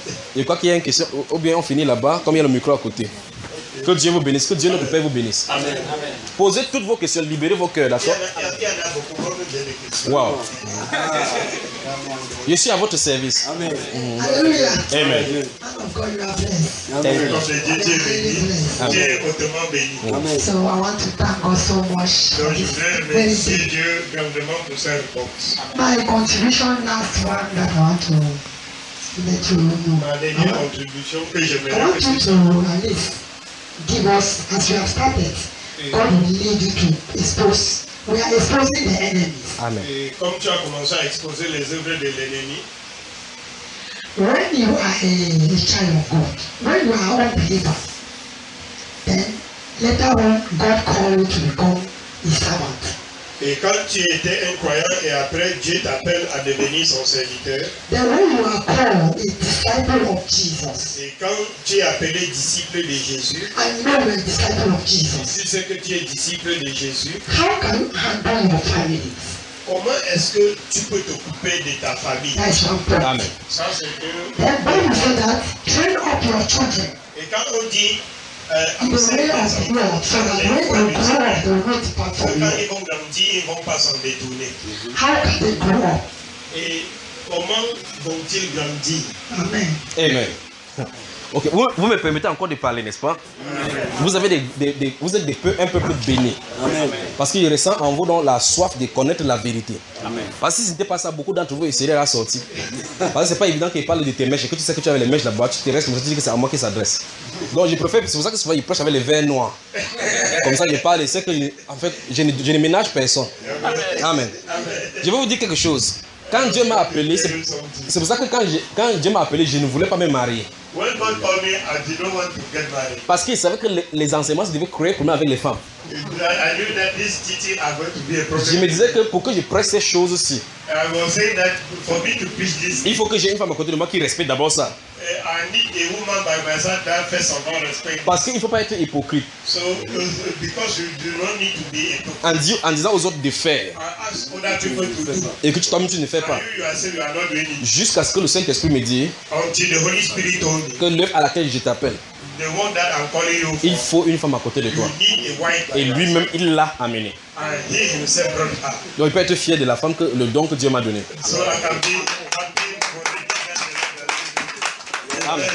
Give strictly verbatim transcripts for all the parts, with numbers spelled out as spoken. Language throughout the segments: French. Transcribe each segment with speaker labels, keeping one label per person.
Speaker 1: Je crois qu'il y a une question, ou bien on finit là-bas, comme il y a le micro à côté. Que Dieu vous bénisse, que Dieu notre Père vous bénisse.
Speaker 2: Amen.
Speaker 1: Posez toutes vos questions, libérez vos cœurs, d'accord?
Speaker 2: Il y en a beaucoup, beaucoup de questions.
Speaker 1: Wow. Je suis à votre service.
Speaker 2: Amen.
Speaker 1: Mm.
Speaker 3: Alléluia.
Speaker 1: Amen.
Speaker 3: God, you are blessed.
Speaker 1: Amen.
Speaker 2: Comme je dis, Dieu est béni. Dieu est hautement béni.
Speaker 1: Amen.
Speaker 3: So I want to thank God so much.
Speaker 2: Donc je voudrais remercier Dieu grandement pour sa réponse.
Speaker 3: My contribution last one that I want to let you know.
Speaker 2: Ma dernière contribution que
Speaker 3: I
Speaker 2: j'aimerais
Speaker 3: want
Speaker 2: que
Speaker 3: you
Speaker 2: tu
Speaker 3: to at least give us, as you have started, God will lead you to expose. We are exposing the enemies.
Speaker 1: Amen.
Speaker 2: Et comme tu as commencé à exposer les œuvres de l'ennemi,
Speaker 3: When you are a child of God, when you are a believer, then later on God call you to become His servant.
Speaker 2: et quand tu étais un croyant et après Dieu t'appelle à devenir son serviteur,
Speaker 3: Then when you are called a disciple of Jesus,
Speaker 2: et quand tu es appelé disciple de Jésus,
Speaker 3: I know you're a disciple of
Speaker 2: et
Speaker 3: Jesus.
Speaker 2: tu sais que tu es disciple de Jésus,
Speaker 3: How can you handle your family?
Speaker 2: comment est-ce que tu peux t'occuper de ta famille?
Speaker 3: That's one point.
Speaker 1: Amen.
Speaker 2: Ça c'est que,
Speaker 3: Then Bible says that train up your children
Speaker 2: et quand on dit, euh,
Speaker 3: in the way of the Lord, so that when they grow up, they will not depart
Speaker 2: quand
Speaker 3: from you.
Speaker 2: ils vont grandir, ils ne vont pas s'en détourner.
Speaker 3: How can they grow up?
Speaker 2: Et comment vont-ils grandir?
Speaker 3: Amen.
Speaker 1: Amen. Ok, vous, vous me permettez encore de parler, n'est-ce pas? Vous avez des, des, des, vous êtes des peu, un peu plus bénis.
Speaker 2: Amen.
Speaker 1: Parce qu'il ressent en vous donc la soif de connaître la vérité.
Speaker 2: Amen.
Speaker 1: Parce que si ce n'était pas ça, beaucoup d'entre vous essayeraient à la sortie. Parce que c'est pas évident qu'il parle de tes mèches et que tu sais que tu avais les mèches là-bas, tu te restes, mais tu dis que c'est à moi qu'il s'adresse. Donc je préfère, c'est pour ça que souvent il prêche avec les verres noirs. Comme ça je parle et c'est que, en fait, je ne, je ne ménage personne. Amen. Je vais vous dire quelque chose. Quand Dieu m'a appelé, c'est, c'est pour ça que quand, je, quand Dieu m'a appelé, je ne voulais pas me marier.
Speaker 2: When God called me, I did not want to get married.
Speaker 1: Parce qu'il savait que les, les enseignements se devaient créer pour nous avec les femmes.
Speaker 2: I knew that this teaching are going to be a problem.
Speaker 1: Je me disais que pour que je prêche ces choses-ci,
Speaker 2: I was saying that for me to preach this,
Speaker 1: il faut que j'ai une femme à côté de moi qui respecte d'abord ça.
Speaker 2: I need a woman by my side that first of all respect.
Speaker 1: Parce qu'il ne faut pas être hypocrite.
Speaker 2: So, because you do not need to be hypocrite.
Speaker 1: En, di- en disant aux autres de faire
Speaker 2: I ask other people to do.
Speaker 1: et que toi-même tu ne fais pas.
Speaker 2: And you yourself, you are not doing it.
Speaker 1: Jusqu'à ce que le Saint-Esprit me dise
Speaker 2: Until the Holy Spirit told me,
Speaker 1: que l'œuvre à laquelle je t'appelle,
Speaker 2: the one that I'm calling you for,
Speaker 1: il faut une femme à côté de
Speaker 2: you
Speaker 1: toi.
Speaker 2: need a wife by
Speaker 1: Et
Speaker 2: your
Speaker 1: lui-même,
Speaker 2: side.
Speaker 1: il l'a amené.
Speaker 2: And he himself brought her.
Speaker 1: Donc il peut être fier de la femme, que le don que Dieu m'a donné.
Speaker 2: So I can be happy for the
Speaker 1: Amen.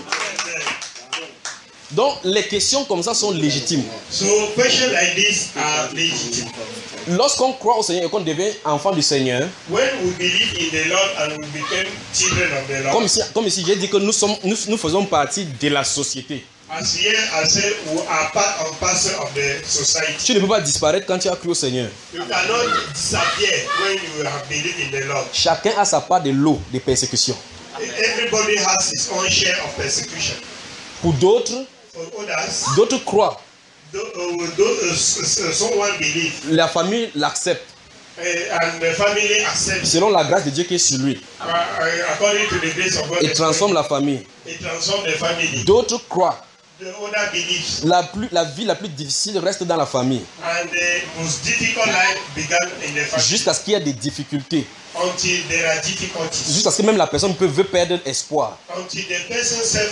Speaker 1: Donc les questions comme ça sont légitimes.
Speaker 2: So questions like this are legitimate.
Speaker 1: Lorsqu'on croit au Seigneur et qu'on devient enfant du Seigneur,
Speaker 2: When we believe in the Lord and we become children of the Lord,
Speaker 1: comme ici, comme ici j'ai dit que nous, sommes, nous, nous faisons partie de la société.
Speaker 2: as here I say, we are part and parcel of the society.
Speaker 1: Tu ne peux pas disparaître quand tu as cru au Seigneur.
Speaker 2: You cannot disappear when you have believed in the Lord.
Speaker 1: Chacun a sa part de lot de persécution.
Speaker 2: Everybody has his own share of persecution.
Speaker 1: Pour d'autres,
Speaker 2: For others,
Speaker 1: d'autres croient.
Speaker 2: th- uh, those, uh, someone believes
Speaker 1: La famille l'accepte
Speaker 2: uh, and the family accepts
Speaker 1: selon la grâce de Dieu qui est sur lui.
Speaker 2: uh, uh, according to the grace of God.
Speaker 1: Il transforme la famille.
Speaker 2: It transforms the family.
Speaker 1: D'autres croient.
Speaker 2: The other believes.
Speaker 1: La, plus, la vie la plus difficile reste dans la famille.
Speaker 2: And the most difficult life began in the family.
Speaker 1: Jusqu'à ce qu'il y ait des difficultés.
Speaker 2: Until there are difficulties.
Speaker 1: Jusqu'à ce que même la personne peut veut perdre espoir.
Speaker 2: Until the person self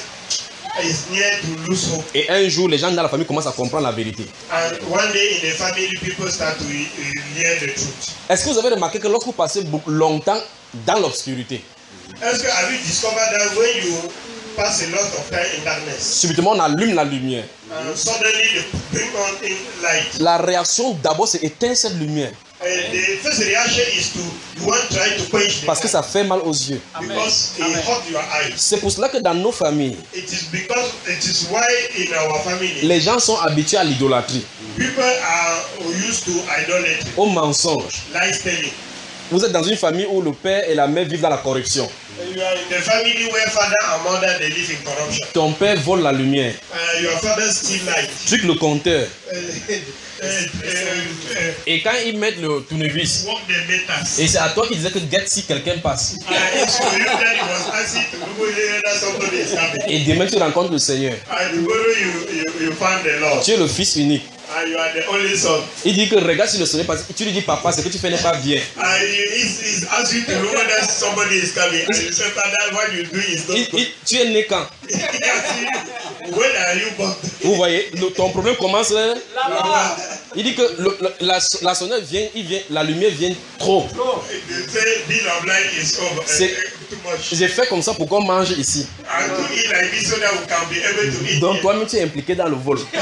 Speaker 2: is near to lose hope.
Speaker 1: Et un jour, les gens dans la famille commencent à comprendre la vérité.
Speaker 2: And one day in the family, people start to uh, hear the truth.
Speaker 1: Est-ce que vous avez remarqué que lorsque vous passez beaucoup longtemps dans l'obscurité,
Speaker 2: Est-ce que have you discovered that when you pass a lot of time in darkness,
Speaker 1: subitement on allume la lumière.
Speaker 2: and suddenly they bring on in light?
Speaker 1: La réaction d'abord c'est éteindre cette lumière.
Speaker 2: Uh, the first reaction is to you want to try to quench the
Speaker 1: Parce que
Speaker 2: light
Speaker 1: ça fait mal aux yeux.
Speaker 2: because it hurt your eyes.
Speaker 1: C'est pour cela que dans nos familles,
Speaker 2: It is because it is why in our family
Speaker 1: les gens sont habitués à l'idolâtrie,
Speaker 2: people are used to idolatry,
Speaker 1: au mensonge.
Speaker 2: lies telling.
Speaker 1: Vous êtes dans une famille où le père et la mère vivent dans la corruption.
Speaker 2: You are in the family where father and mother they live in corruption.
Speaker 1: Ton père vole la lumière,
Speaker 2: Uh, your father steal light.
Speaker 1: truc le compteur.
Speaker 2: Uh, uh, uh, uh,
Speaker 1: Et quand ils mettent le tournevis,
Speaker 2: work the meters.
Speaker 1: et c'est à toi qui disais que get si quelqu'un passe.
Speaker 2: Uh, it's for you that he was asking to go there that somebody is coming.
Speaker 1: Et demain tu rencontres le Seigneur.
Speaker 2: And tomorrow you, you, you find the Lord.
Speaker 1: Tu es le fils unique.
Speaker 2: And and you are the only son.
Speaker 1: Il dit que regarde sur le soleil parce que tu lui dis papa, ce que tu fais n'est pas bien.
Speaker 2: And he's, he's asking you to know whether somebody is coming. And you say, Father, what you do is not
Speaker 1: Il,
Speaker 2: good.
Speaker 1: il, tu es né quand?
Speaker 2: When are you born?
Speaker 1: Vous voyez, le, ton problème commence là. Il dit que le, le, la, la sonnette vient, il vient, la lumière vient trop.
Speaker 2: They say bill of light is over. Uh,
Speaker 1: C'est-
Speaker 2: too much.
Speaker 1: J'ai fait comme ça pour qu'on mange ici.
Speaker 2: And to eat like this so that we can be able to eat.
Speaker 1: Donc toi-même tu es impliqué dans le vol.
Speaker 2: You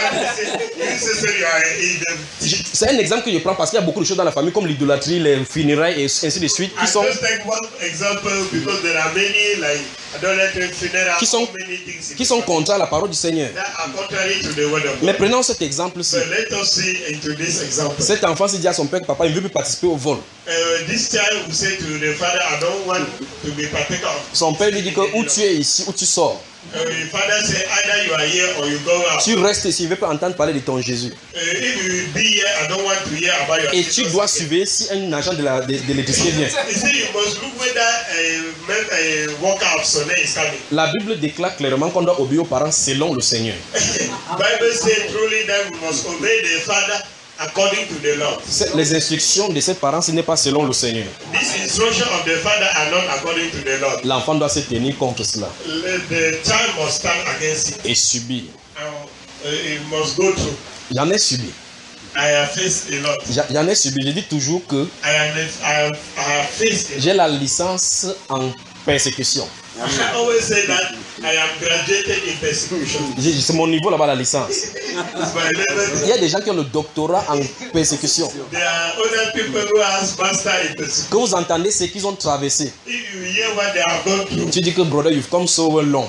Speaker 2: say, so you are in the
Speaker 1: Je- C'est un exemple que je prends parce qu'il y a beaucoup de choses dans la famille comme l'idolâtrie, les funérailles et ainsi de suite qui
Speaker 2: I
Speaker 1: sont,
Speaker 2: just take one example because there are many like idolatry, funeral,
Speaker 1: qui sont,
Speaker 2: so many things in
Speaker 1: qui
Speaker 2: the
Speaker 1: sont
Speaker 2: Bible
Speaker 1: contraires à la parole du Seigneur.
Speaker 2: that are contrary to the word of
Speaker 1: Mais
Speaker 2: God.
Speaker 1: prenons cet exemple-ci.
Speaker 2: So let us see into this example.
Speaker 1: Cet enfant s'est dit à son père que papa il ne veut plus participer au vol.
Speaker 2: Uh, this child will say to the father, I don't want to be partaker of.
Speaker 1: Son père lui dit que ou tu es ici ou tu sors.
Speaker 2: Uh, the father say either you are here or you go out.
Speaker 1: Tu restes ici, il ne veut pas entendre parler de ton Jésus.
Speaker 2: Uh, if you be here, I don't want to hear about your
Speaker 1: Et tu
Speaker 2: Jesus.
Speaker 1: dois suivre si un agent de la- de- de l'électricité vient.
Speaker 2: You see, you must look whether a, man- a worker of Sunday is coming.
Speaker 1: La Bible déclare clairement qu'on doit obéir aux parents selon le Seigneur.
Speaker 2: Bible says truly that we must obey the father according to the law.
Speaker 1: C'est- Les instructions de ses parents, ce n'est pas selon le Seigneur.
Speaker 2: This instruction of the father are not according to the law.
Speaker 1: L'enfant doit se tenir contre cela
Speaker 2: Let the child must stand against it.
Speaker 1: et subir.
Speaker 2: And, uh, it must go through.
Speaker 1: J'en ai subi.
Speaker 2: I have faced a lot.
Speaker 1: J'a- J'en ai subi. Je dis toujours que
Speaker 2: I have, I have, I have faced a lot.
Speaker 1: j'ai la licence en persécution.
Speaker 2: I always say that I am graduated in persecution.
Speaker 1: J'ai- C'est mon niveau là-bas, la licence.
Speaker 2: It's my level.
Speaker 1: Il y a des gens qui ont le doctorat en persécution.
Speaker 2: There are other people who has master in persecution.
Speaker 1: Que vous entendez ce qu'ils ont traversé.
Speaker 2: If you hear what they have gone through,
Speaker 1: Tu dis que brother, you've come so long.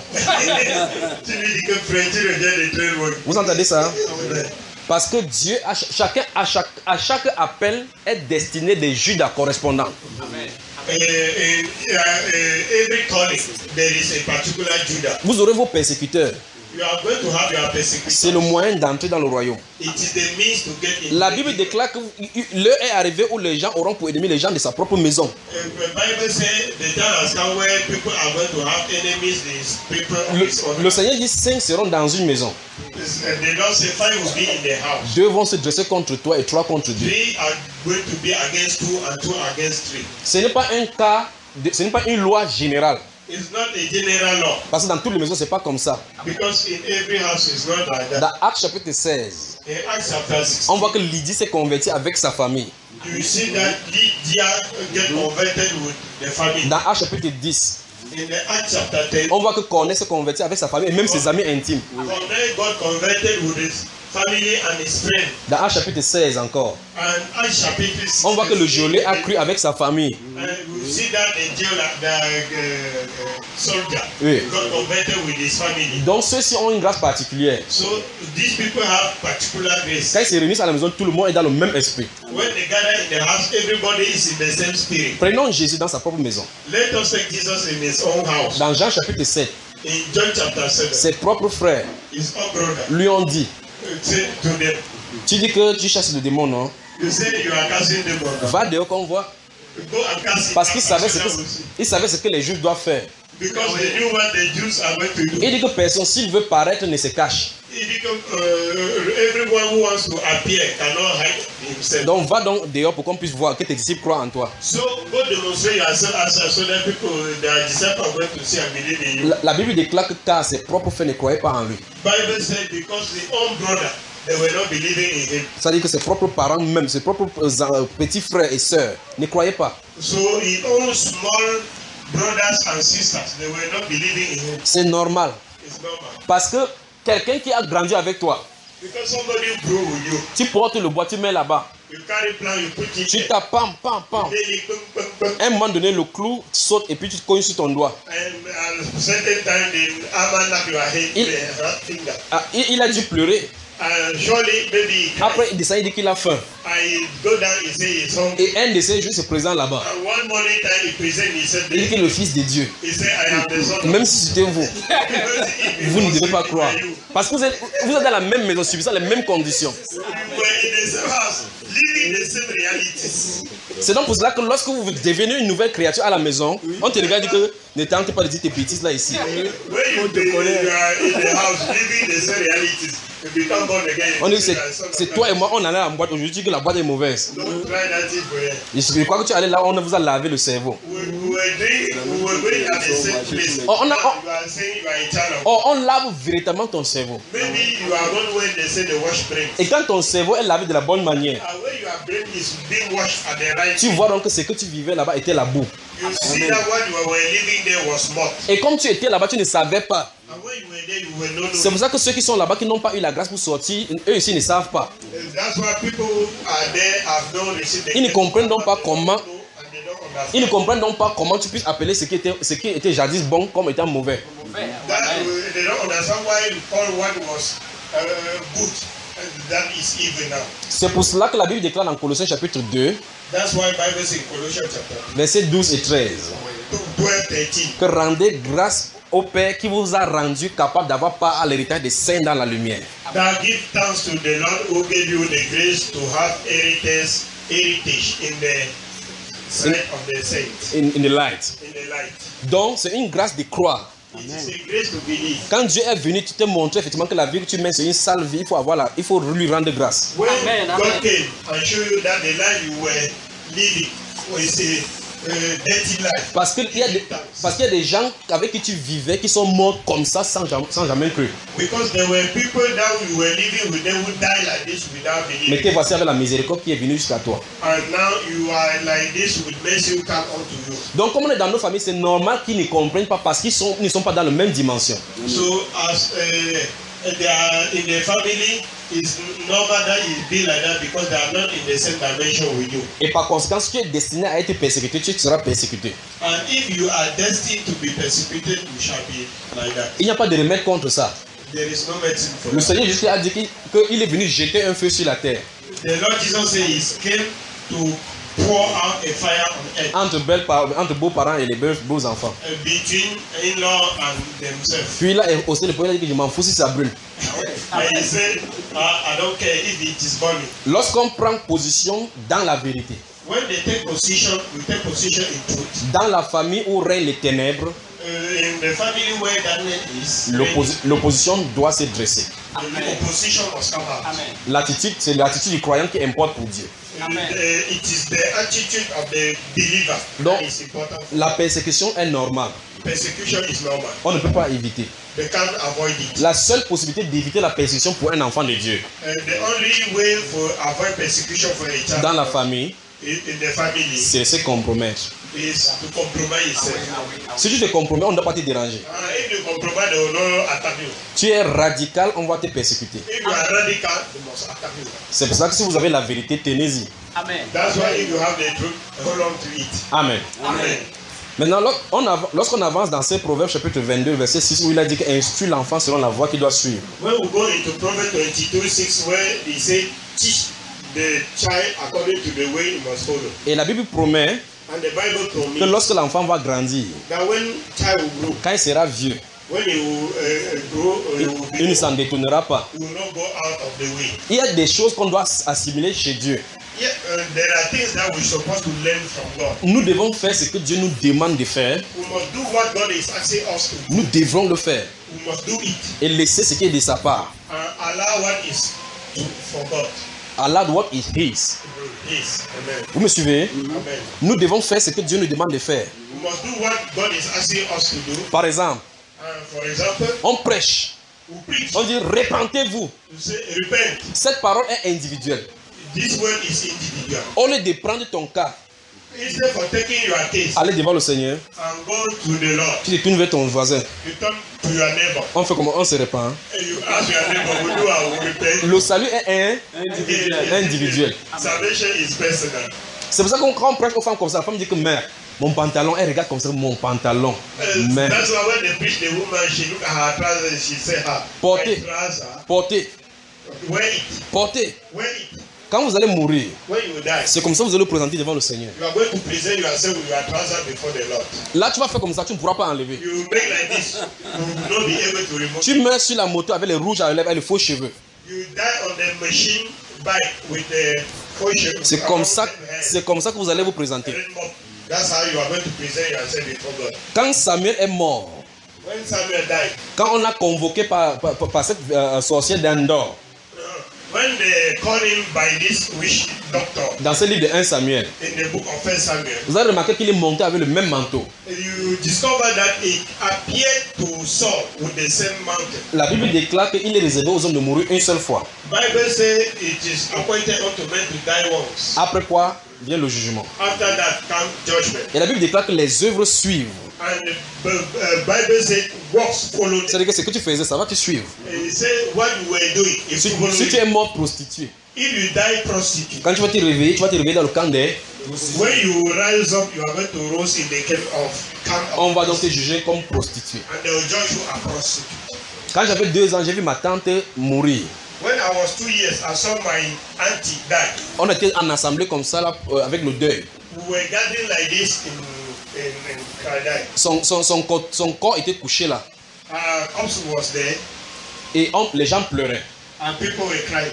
Speaker 2: tu lui dis que frère, tu reviens de très loin.
Speaker 1: Vous entendez ça? Parce que Dieu, à ch- chacun, à chaque, à chaque appel est destiné des Judas correspondants.
Speaker 2: Uh, in, uh, uh, every calling, there is a particular Judah.
Speaker 1: Vous aurez vos persécuteurs.
Speaker 2: You are going to have your persecution.
Speaker 1: C'est le moyen d'entrer dans le royaume.
Speaker 2: It is the means to get in.
Speaker 1: La Bible déclare que l'heure est arrivée où les gens auront pour ennemis les gens de sa propre maison.
Speaker 2: Uh, the Bible says the time has come where people are going to have enemies. These people of
Speaker 1: Le,
Speaker 2: his own.
Speaker 1: le Seigneur dit cinq seront dans une maison.
Speaker 2: Uh, the Lord said five will be in the house.
Speaker 1: Deux vont se dresser contre toi et trois contre Dieu.
Speaker 2: Three are going to be against two and two against three.
Speaker 1: Ce n'est pas un cas, de- ce n'est pas une loi générale.
Speaker 2: It's not a general law
Speaker 1: Parce que dans toutes les maisons, c'est pas comme ça.
Speaker 2: because in every house it's not like that.
Speaker 1: Dans Actes chapitre seize,
Speaker 2: In Acts chapter six,
Speaker 1: on voit que Lydie s'est convertie avec sa famille.
Speaker 2: you see that Lydia get converted with the family.
Speaker 1: Dans Actes chapitre dix,
Speaker 2: In the Acts chapter ten,
Speaker 1: on voit que Corneille s'est converti avec sa famille et même ses amis intimes.
Speaker 2: Cornelius got converted with his family and his friend.
Speaker 1: Dans Actes chapitre seize encore,
Speaker 2: And Acts chapter six,
Speaker 1: on voit que le geôlier a cru avec sa famille.
Speaker 2: and you see that the jailer, the uh, uh, soldier,
Speaker 1: Oui.
Speaker 2: got converted with his family.
Speaker 1: Donc ceux-ci ont une grâce particulière.
Speaker 2: So these people have particular grace.
Speaker 1: Quand ils se réunissent à la maison, tout le monde est dans le même esprit.
Speaker 2: When they gather in the house, everybody is in the same spirit.
Speaker 1: Prenons Jésus dans sa propre maison.
Speaker 2: Let us take Jesus in his own house.
Speaker 1: Dans Jean chapitre sept,
Speaker 2: In John chapter seven,
Speaker 1: ses propres frères
Speaker 2: his own brother
Speaker 1: lui ont dit,
Speaker 2: uh, said to them,
Speaker 1: tu dis que tu chasses le démon, non?
Speaker 2: you say you are casting demons.
Speaker 1: Va dehors qu'on voit.
Speaker 2: Go and cast it
Speaker 1: Parce
Speaker 2: out
Speaker 1: qu'il
Speaker 2: as
Speaker 1: savait, ce
Speaker 2: soon
Speaker 1: que,
Speaker 2: as we see.
Speaker 1: il savait ce que les Juifs doivent faire.
Speaker 2: Because they knew what the Jews are going to do.
Speaker 1: Il dit que personne, s'il veut paraître, ne se cache.
Speaker 2: He become, uh, everyone who wants to appear cannot hide himself.
Speaker 1: Donc va donc dehors pour qu'on puisse voir que tes disciples croient en toi.
Speaker 2: So go demonstrate yourself as so that people, the disciples are going to see and believe in you.
Speaker 1: La, la Bible déclare que car ses propres frères ne croyaient pas en lui.
Speaker 2: Bible said because the own brother, they were not believing in him.
Speaker 1: C'est-à-dire que ses propres parents même, ses propres euh, petits frères et sœurs ne croyaient pas.
Speaker 2: So his own small brothers and sisters, they were not believing in him.
Speaker 1: C'est normal.
Speaker 2: It's normal.
Speaker 1: Parce que quelqu'un qui a grandi avec toi,
Speaker 2: Because somebody grew with you.
Speaker 1: tu portes le bois, tu mets là-bas.
Speaker 2: You carry plant, you put it
Speaker 1: Tu
Speaker 2: there.
Speaker 1: tapes, pam, pam, pam.
Speaker 2: Then you pum, pum, pum.
Speaker 1: À un moment donné, le clou saute et puis tu te cognes sur ton doigt.
Speaker 2: And at a certain time, the hammer knock your head,
Speaker 1: Il-
Speaker 2: the right finger.
Speaker 1: Ah, il, il a dû pleurer.
Speaker 2: And surely, maybe
Speaker 1: Après, il descend, il dit qu'il a faim.
Speaker 2: I go down, he say he's hungry.
Speaker 1: Et un de ces jours se présente là-bas.
Speaker 2: And one morning time, he present, he said,
Speaker 1: Il dit qu'il est le fils de Dieu.
Speaker 2: he said, I am the son of
Speaker 1: Même si c'était vous,
Speaker 2: Because if it
Speaker 1: vous ne
Speaker 2: was
Speaker 1: devez pas
Speaker 2: you,
Speaker 1: croire.
Speaker 2: you
Speaker 1: Parce que vous êtes, vous êtes dans la même maison, subissant les mêmes conditions.
Speaker 2: were in the same house, living the same realities.
Speaker 1: C'est donc pour cela que lorsque vous devenez une nouvelle créature à la maison, on te regarde et dit que ne tente pas de dire tes bêtises là ici.
Speaker 2: When you, be, you are in the house, living the same realities, You become born again.
Speaker 1: On dit c'est, c'est toi et moi, on allait à la boîte aujourd'hui que la boîte est mauvaise.
Speaker 2: Don't try that thing for you.
Speaker 1: Je crois que tu es allé là, on vous a lavé le cerveau.
Speaker 2: We, we were doing, we were going at the same place.
Speaker 1: Oh, on a-
Speaker 2: Now you are saying you are a child of
Speaker 1: Oh, on lave véritablement ton cerveau.
Speaker 2: Maybe you are one when they say the wash brain.
Speaker 1: Et quand ton cerveau est lavé de la bonne manière,
Speaker 2: And when your brain is being washed at the right
Speaker 1: tu vois donc que ce que tu vivais là-bas était la boue.
Speaker 2: you see that what you were living there was mud.
Speaker 1: Et comme tu étais là-bas, tu ne savais pas.
Speaker 2: And when you were there, you were not
Speaker 1: C'est
Speaker 2: knowing.
Speaker 1: pour ça que ceux qui sont là-bas, qui n'ont pas eu la grâce pour sortir, eux ici ne savent pas.
Speaker 2: That's why people who are there have not received the
Speaker 1: Ils ne comprennent donc pas comment-
Speaker 2: And they don't understand.
Speaker 1: Ils ne comprennent donc pas comment tu puisses appeler ce qui était, ce qui était jadis bon comme étant mauvais.
Speaker 2: That, uh, they don't understand why you call what was uh, good and that is evil now.
Speaker 1: C'est pour cela que la Bible déclare dans Colossiens chapitre deux,
Speaker 2: That's why Bible says in Colossians chapter
Speaker 1: versets douze et treize,
Speaker 2: twelve, thirteen.
Speaker 1: que rendez grâce au Père qui vous a rendu capable d'avoir part à l'héritage des saints dans la lumière.
Speaker 2: That give thanks to the Lord who gave you the grace to have heritage, heritage in the sight of the saints,
Speaker 1: In, in the light.
Speaker 2: in the light.
Speaker 1: Donc, c'est une grâce de croire.
Speaker 2: It is a grace to believe.
Speaker 1: Quand Dieu est venu, tu te montres effectivement que la vie que tu mènes, c'est une sale vie. Il faut, avoir la, il faut lui rendre grâce.
Speaker 2: When
Speaker 4: Amen,
Speaker 2: God
Speaker 4: amen.
Speaker 2: came and showed you that the life you were living was a uh, dirty life.
Speaker 1: Parce qu'il y, a des- parce qu'il y a des gens avec qui tu vivais qui sont morts comme ça sans, jam- sans jamais cru.
Speaker 2: Because there were people that you were living with them who died like this without
Speaker 1: Mais
Speaker 2: believing.
Speaker 1: te voici avec la miséricorde qui est venue jusqu'à toi.
Speaker 2: And now you are like this with mercy who come unto you.
Speaker 1: Donc, comme on est dans nos familles, c'est normal qu'ils ne comprennent pas parce qu'ils sont- ils ne sont pas dans la même dimension.
Speaker 2: So as uh, they are in the family, it's normal that you be like that because they are not in the same dimension with you.
Speaker 1: Et par conséquent, si tu es destiné à être persécuté, tu seras persécuté.
Speaker 2: And if you are destined to be persecuted, you shall be like that.
Speaker 1: Il n'y a pas de remède contre ça.
Speaker 2: There is no medicine for
Speaker 1: Le
Speaker 2: that.
Speaker 1: Seigneur Jésus a dit qu'il qu'il est venu jeter un feu sur la terre.
Speaker 2: The Lord Jesus said he came to pour out a fire on earth
Speaker 1: Entre, belles par- entre beaux-parents et les beaux, beaux enfants.
Speaker 2: uh, between in-law and themselves.
Speaker 1: Puis là, aussi le premier a dit que je m'en fous si ça brûle.
Speaker 2: And he said, uh, I don't care if it is burning.
Speaker 1: Lorsqu'on prend position dans la vérité,
Speaker 2: When they take position, we take position in truth.
Speaker 1: dans la famille où règnent les ténèbres,
Speaker 2: Uh, in the family where darkness is,
Speaker 1: l'opposi- l'opposition doit se dresser.
Speaker 2: the opposition must come out.
Speaker 4: Amen.
Speaker 1: L'attitude, c'est l'attitude du croyant qui importe pour Dieu.
Speaker 4: Amen.
Speaker 2: Uh, it is the attitude of the believer
Speaker 1: Donc,
Speaker 2: that is important.
Speaker 1: la persécution est normale.
Speaker 2: Persecution is normal.
Speaker 1: On ne peut pas éviter.
Speaker 2: They can't avoid it.
Speaker 1: La seule possibilité d'éviter la persécution pour un enfant de Dieu
Speaker 2: Uh, the only way for avoid persecution for a child
Speaker 1: dans la famille,
Speaker 2: in, in the family
Speaker 1: c'est de se compromettre.
Speaker 2: is to compromise yourself.
Speaker 1: Si tu te compromets, on ne doit pas te déranger.
Speaker 2: Uh, if you compromise, they will not attack you.
Speaker 1: Tu es radical, on va te persécuter.
Speaker 2: If you are radical, they must attack you.
Speaker 1: C'est pour ça que si vous avez la vérité, tenez-y.
Speaker 4: Amen.
Speaker 2: That's why if you have the truth, hold on to it.
Speaker 1: Amen.
Speaker 2: Amen.
Speaker 1: Maintenant, lor- on av- lorsqu'on avance dans ces Proverbes chapitre vingt-deux, verset six, où il a dit qu'instruit l'enfant selon la voie qu'il doit suivre.
Speaker 2: When we go into Proverbs twenty-two six, where he say, teach the child according to the way he must follow.
Speaker 1: Et la Bible promet
Speaker 2: And the Bible told
Speaker 1: que
Speaker 2: me
Speaker 1: lorsque l'enfant va grandir,
Speaker 2: that when child will grow,
Speaker 1: quand il sera vieux,
Speaker 2: when he will uh, grow, uh, he
Speaker 1: il,
Speaker 2: will be
Speaker 1: il ne s'en détournera pas.
Speaker 2: he will not go out of the way.
Speaker 1: Il y a des choses qu'on doit assimiler chez Dieu.
Speaker 2: Yeah, uh, there are things that we're supposed to learn from God.
Speaker 1: Nous devons faire ce que Dieu nous demande de faire.
Speaker 2: We must do what God is asking us to do.
Speaker 1: Nous devrons le faire.
Speaker 2: We must do it
Speaker 1: Et laisser ce qui est de sa part.
Speaker 2: and allow what is to, for God.
Speaker 1: Allow what is his.
Speaker 2: Yes, amen.
Speaker 1: Vous me suivez?
Speaker 2: Amen.
Speaker 1: Nous devons faire ce que Dieu nous demande de faire.
Speaker 2: We must do what God is asking us to do.
Speaker 1: Par exemple,
Speaker 2: And for example,
Speaker 1: on prêche.
Speaker 2: we preach.
Speaker 1: On dit repentez-vous.
Speaker 2: You say, repent.
Speaker 1: Cette parole est individuelle.
Speaker 2: This word is individual.
Speaker 1: Au lieu de prendre ton cas,
Speaker 2: Instead for taking your case
Speaker 1: aller devant le Seigneur,
Speaker 2: and go to the Lord,
Speaker 1: tu te tournes vers ton voisin.
Speaker 2: you turn to your neighbor
Speaker 1: On fait comment? On se répand. hein.
Speaker 2: and you ask your neighbor, will you I will repent?
Speaker 1: Le salut est un
Speaker 4: Individuel.
Speaker 1: individuel.
Speaker 2: Salvation is personal.
Speaker 1: C'est pour ça qu'on quand on prêche aux femmes comme ça, la femme dit que mère, mon pantalon, elle regarde comme ça, mon pantalon.
Speaker 2: Uh,
Speaker 1: Mère,
Speaker 2: that's why when they preach the woman, she look at her trousers and she say, her
Speaker 1: Portez.
Speaker 2: my trouser,
Speaker 1: portez,
Speaker 2: wear it,
Speaker 1: portez.
Speaker 2: wear it.
Speaker 1: Quand vous allez mourir,
Speaker 2: When you die,
Speaker 1: c'est comme ça que vous allez le présenter devant le Seigneur.
Speaker 2: you are going to present yourself with your trousers before the Lord.
Speaker 1: Là, tu vas faire comme ça, tu ne pourras pas enlever.
Speaker 2: You make like this, you will not be able to remove
Speaker 1: Tu
Speaker 2: it.
Speaker 1: meurs sur la moto avec les rouges à lèvres et les faux cheveux.
Speaker 2: You die on the machine bike with the function.
Speaker 1: C'est comme ça, c'est comme ça que vous allez vous présenter.
Speaker 2: That's how you are going to present yourself before God.
Speaker 1: Quand Samuel est mort,
Speaker 2: When Samuel died,
Speaker 1: Quand on a convoqué par, par, par cette euh, sorcière d'Endor,
Speaker 2: uh, when they called him by this witch doctor
Speaker 1: dans ce livre de un Samuel,
Speaker 2: in the book of First Samuel,
Speaker 1: vous avez remarqué qu'il est monté avec le même manteau.
Speaker 2: you discover that it appeared to Saul with the same mountain.
Speaker 1: La Bible déclare qu'il est réservé aux hommes de mourir une seule fois.
Speaker 2: Bible says it is appointed unto men to die once.
Speaker 1: Après quoi vient le jugement.
Speaker 2: After that comes judgment.
Speaker 1: Et la Bible déclare que les œuvres suivent.
Speaker 2: And the uh, Bible says works follow them.
Speaker 1: C'est-à-dire que ce que tu faisais, ça va te suivre.
Speaker 2: It says what you were doing is
Speaker 1: Si,
Speaker 2: following.
Speaker 1: si tu es mort prostituée,
Speaker 2: If you die prostitute,
Speaker 1: quand tu vas te réveiller, tu vas te réveiller dans le camp des...
Speaker 2: when you rise up, you are going to rise in the camp of camp of
Speaker 1: On va donc te juger comme prostituée.
Speaker 2: and they will judge you as prostitute.
Speaker 1: Quand j'avais deux ans, j'ai vu ma tante mourir.
Speaker 2: When I was two years, I saw my auntie die.
Speaker 1: On était en assemblée comme ça, là, euh, avec le deuil.
Speaker 2: We were gathering like this in in, in Karadai.
Speaker 1: Son, son, son, corps, son corps était couché là.
Speaker 2: Uh, Cops was there
Speaker 1: Et on- les gens pleuraient.
Speaker 2: and people were crying.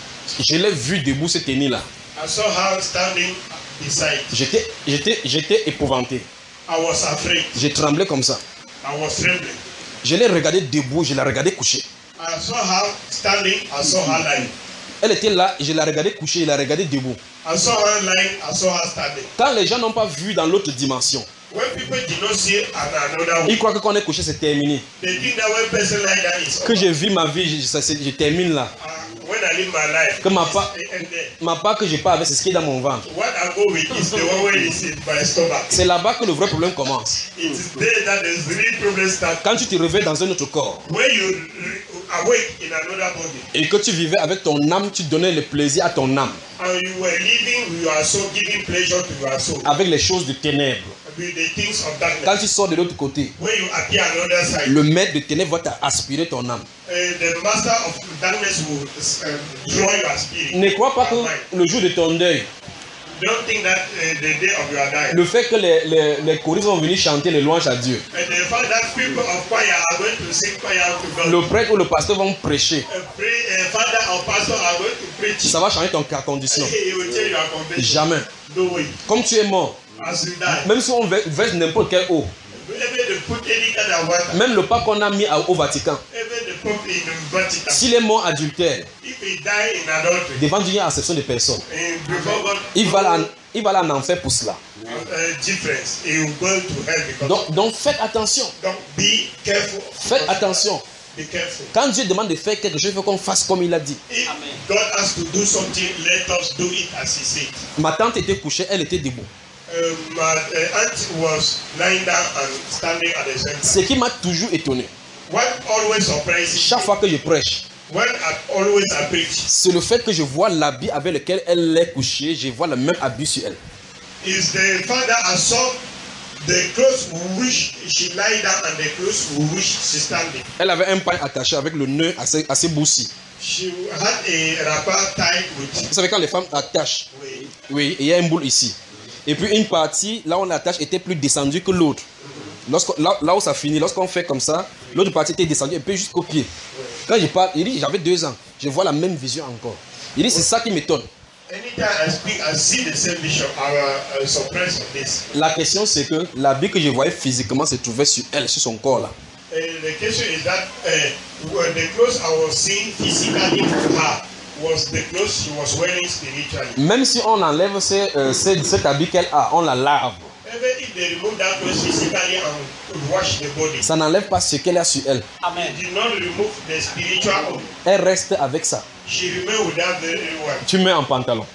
Speaker 1: Je l'ai vu debout se tenir là.
Speaker 2: I saw her standing beside.
Speaker 1: J'étais, j'étais, j'étais épouvanté.
Speaker 2: I was afraid.
Speaker 1: J'ai tremblé comme ça.
Speaker 2: I was trembling.
Speaker 1: Je l'ai regardé debout, je l'ai regardé couché.
Speaker 2: I saw her standing. I saw her lying.
Speaker 1: Elle était là, je l'ai regardé couché, je l'ai regardé debout.
Speaker 2: I saw her lying. I saw her standing.
Speaker 1: Quand les gens n'ont pas vu dans l'autre dimension,
Speaker 2: When people did not see it and another
Speaker 1: ils
Speaker 2: way,
Speaker 1: croient que quand on est couché, c'est terminé.
Speaker 2: they think that when person like that is
Speaker 1: Que
Speaker 2: over.
Speaker 1: j'ai vu ma vie, je, ça, c'est- je termine là.
Speaker 2: Uh, when I live my life,
Speaker 1: Que ma
Speaker 2: it's-
Speaker 1: pa-
Speaker 2: it ended.
Speaker 1: Ma part que j'ai pas avec, c'est ce qui est dans mon ventre.
Speaker 2: What I go with is the one where is in my stomach.
Speaker 1: C'est là-bas que le vrai problème commence.
Speaker 2: It is there that the real problem starts.
Speaker 1: Quand tu te réveilles dans un autre corps
Speaker 2: When you re- awake in another body
Speaker 1: et que tu vivais avec ton âme, tu donnais le plaisir à ton âme
Speaker 2: and you were living with your soul, giving pleasure to your soul
Speaker 1: avec les choses de ténèbres.
Speaker 2: with the things of
Speaker 1: Quand
Speaker 2: darkness.
Speaker 1: tu sors de l'autre côté,
Speaker 2: When you appear on the other side,
Speaker 1: le maître de ténèbres va t'aspirer ton âme.
Speaker 2: uh, the master of darkness will um, draw your spirit.
Speaker 1: Ne crois pas
Speaker 2: and mind.
Speaker 1: que le jour de ton deuil,
Speaker 2: Don't think that uh, the day of your dying,
Speaker 1: le fait que les, les, les choristes vont venir chanter les louanges à Dieu,
Speaker 2: and the fact that people of choir are going to sing choir to God,
Speaker 1: le prêtre ou le pasteur vont prêcher,
Speaker 2: a pray, a father or pastor are going to preach.
Speaker 1: ça va changer ton ta condition.
Speaker 2: He will tell you your conviction.
Speaker 1: Jamais.
Speaker 2: No way.
Speaker 1: Comme tu es mort,
Speaker 2: As you die,
Speaker 1: même si on verse verse n'importe quelle eau,
Speaker 2: even the put any kind of water,
Speaker 1: même le pape qu'on a mis à- au Vatican,
Speaker 2: even the Pope in the Vatican,
Speaker 1: s'il est mort adultère,
Speaker 2: if he die in adultery,
Speaker 1: devant Dieu, il y a acception de personnes.
Speaker 2: in before God,
Speaker 1: Il va, là, il va là en enfer pour cela.
Speaker 2: uh, difference, he will go to hell because.
Speaker 1: Donc, donc faites attention.
Speaker 2: Don't be careful.
Speaker 1: Faites attention.
Speaker 2: Be careful.
Speaker 1: Quand Dieu demande de faire quelque chose, il faut qu'on fasse comme il a dit.
Speaker 2: If God has to do something, let us do it as He said.
Speaker 1: Ma tante était couchée, elle était debout.
Speaker 2: Uh, my uh, aunt was lying down and standing at the center.
Speaker 1: Ce qui m'a toujours étonné,
Speaker 2: What always surprises
Speaker 1: chaque
Speaker 2: me,
Speaker 1: fois que je prêche,
Speaker 2: when I always I preach,
Speaker 1: c'est le fait que je vois l'habit avec lequel elle est couchée, je vois le même habit sur elle.
Speaker 2: is the fact that I saw the clothes which she lie down and the clothes which she standing.
Speaker 1: Elle avait un pain attaché avec le nœud assez, assez boussi.
Speaker 2: She had a wrapper tied with.
Speaker 1: Vous savez, quand les femmes attachent,
Speaker 2: with
Speaker 1: oui, il y a un boule ici. Et puis une partie, là où on attache, était plus descendue que l'autre. Lorsqu'on- Là, là où ça finit, lorsqu'on fait comme ça, l'autre partie était descendue un peu jusqu'au pied. Quand je parle, il dit, j'avais deux ans, je vois la même vision encore. Il dit, c'est ça qui m'étonne.
Speaker 2: Anytime I speak, I see the same vision. I was surprised of this.
Speaker 1: La question, c'est que l'habit que je voyais physiquement se trouvait sur elle, sur son corps là.
Speaker 2: Uh, the question is that uh, when the clothes I was seeing physically to her was the clothes she was wearing spiritually.
Speaker 1: Même si on enlève ces, euh, ces- cet habit qu'elle a, on la lave,
Speaker 2: Even if they remove that clothes physically and wash the body,
Speaker 1: ça n'enlève pas ce qu'elle a sur elle.
Speaker 2: it did not remove the spiritual one.
Speaker 1: Elle reste avec ça.
Speaker 2: She remained without the one.
Speaker 1: Tu mets en pantalon,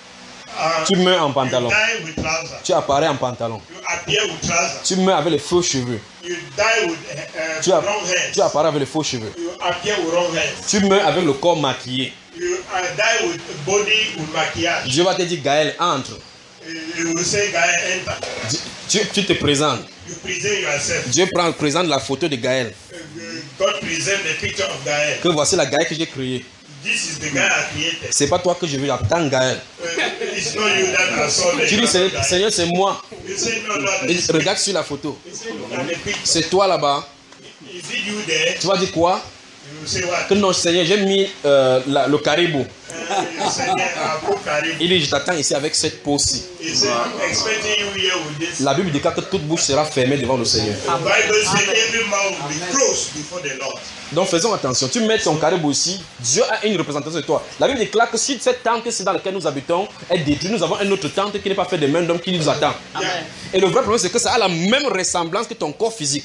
Speaker 2: Uh,
Speaker 1: tu mets en
Speaker 2: you
Speaker 1: pantalon,
Speaker 2: die with trousers.
Speaker 1: tu apparais en pantalon,
Speaker 2: You appear with trousers.
Speaker 1: tu mets avec les faux cheveux,
Speaker 2: You die with uh,
Speaker 1: tu,
Speaker 2: uh,
Speaker 1: app-
Speaker 2: wrong hands.
Speaker 1: tu apparais avec les faux cheveux,
Speaker 2: You appear with wrong hands.
Speaker 1: tu mets avec le corps maquillé.
Speaker 2: You uh, die with body with maquillage.
Speaker 1: Dieu va te dire, Gaël, entre.
Speaker 2: Uh, you will say, guy, enter.
Speaker 1: Di- Tu, tu te présentes.
Speaker 2: You present yourself.
Speaker 1: Dieu prend, présente la photo de Gaël.
Speaker 2: Uh, God present the picture of Gael.
Speaker 1: Que voici la Gaël que j'ai créée.
Speaker 2: This is the guy I created.
Speaker 1: C'est pas toi que je veux, j'attends Gaël.
Speaker 2: Uh, it's not you that I saw the
Speaker 1: Tu dis, Seigneur, Seigneur, c'est moi.
Speaker 2: You say, no, no,
Speaker 1: Et
Speaker 2: it's
Speaker 1: regarde sur la photo.
Speaker 2: You say, look at the picture.
Speaker 1: C'est toi là-bas.
Speaker 2: Is it you there?
Speaker 1: Tu vas dire quoi?
Speaker 2: You say what?
Speaker 1: Que non, Seigneur, j'ai mis euh, la- le caribou.
Speaker 2: Uh, you say, yeah, I'll put caribou.
Speaker 1: Il dit, je t'attends ici avec cette peau-ci.
Speaker 2: He said, I'm expecting you here with this.
Speaker 1: La Bible déclare que toute bouche sera fermée devant le Seigneur.
Speaker 2: The Bible says every mouth will be closed before the Lord.
Speaker 1: Donc faisons attention. Tu mets ton caribou ici, Dieu a une représentation de toi. La Bible déclare que si cette tente dans laquelle nous habitons est détruite, nous avons une autre tente qui n'est pas faite de main d'homme qui nous attend.
Speaker 2: Yeah.
Speaker 1: Et le vrai problème, c'est que ça a la même ressemblance que ton corps physique.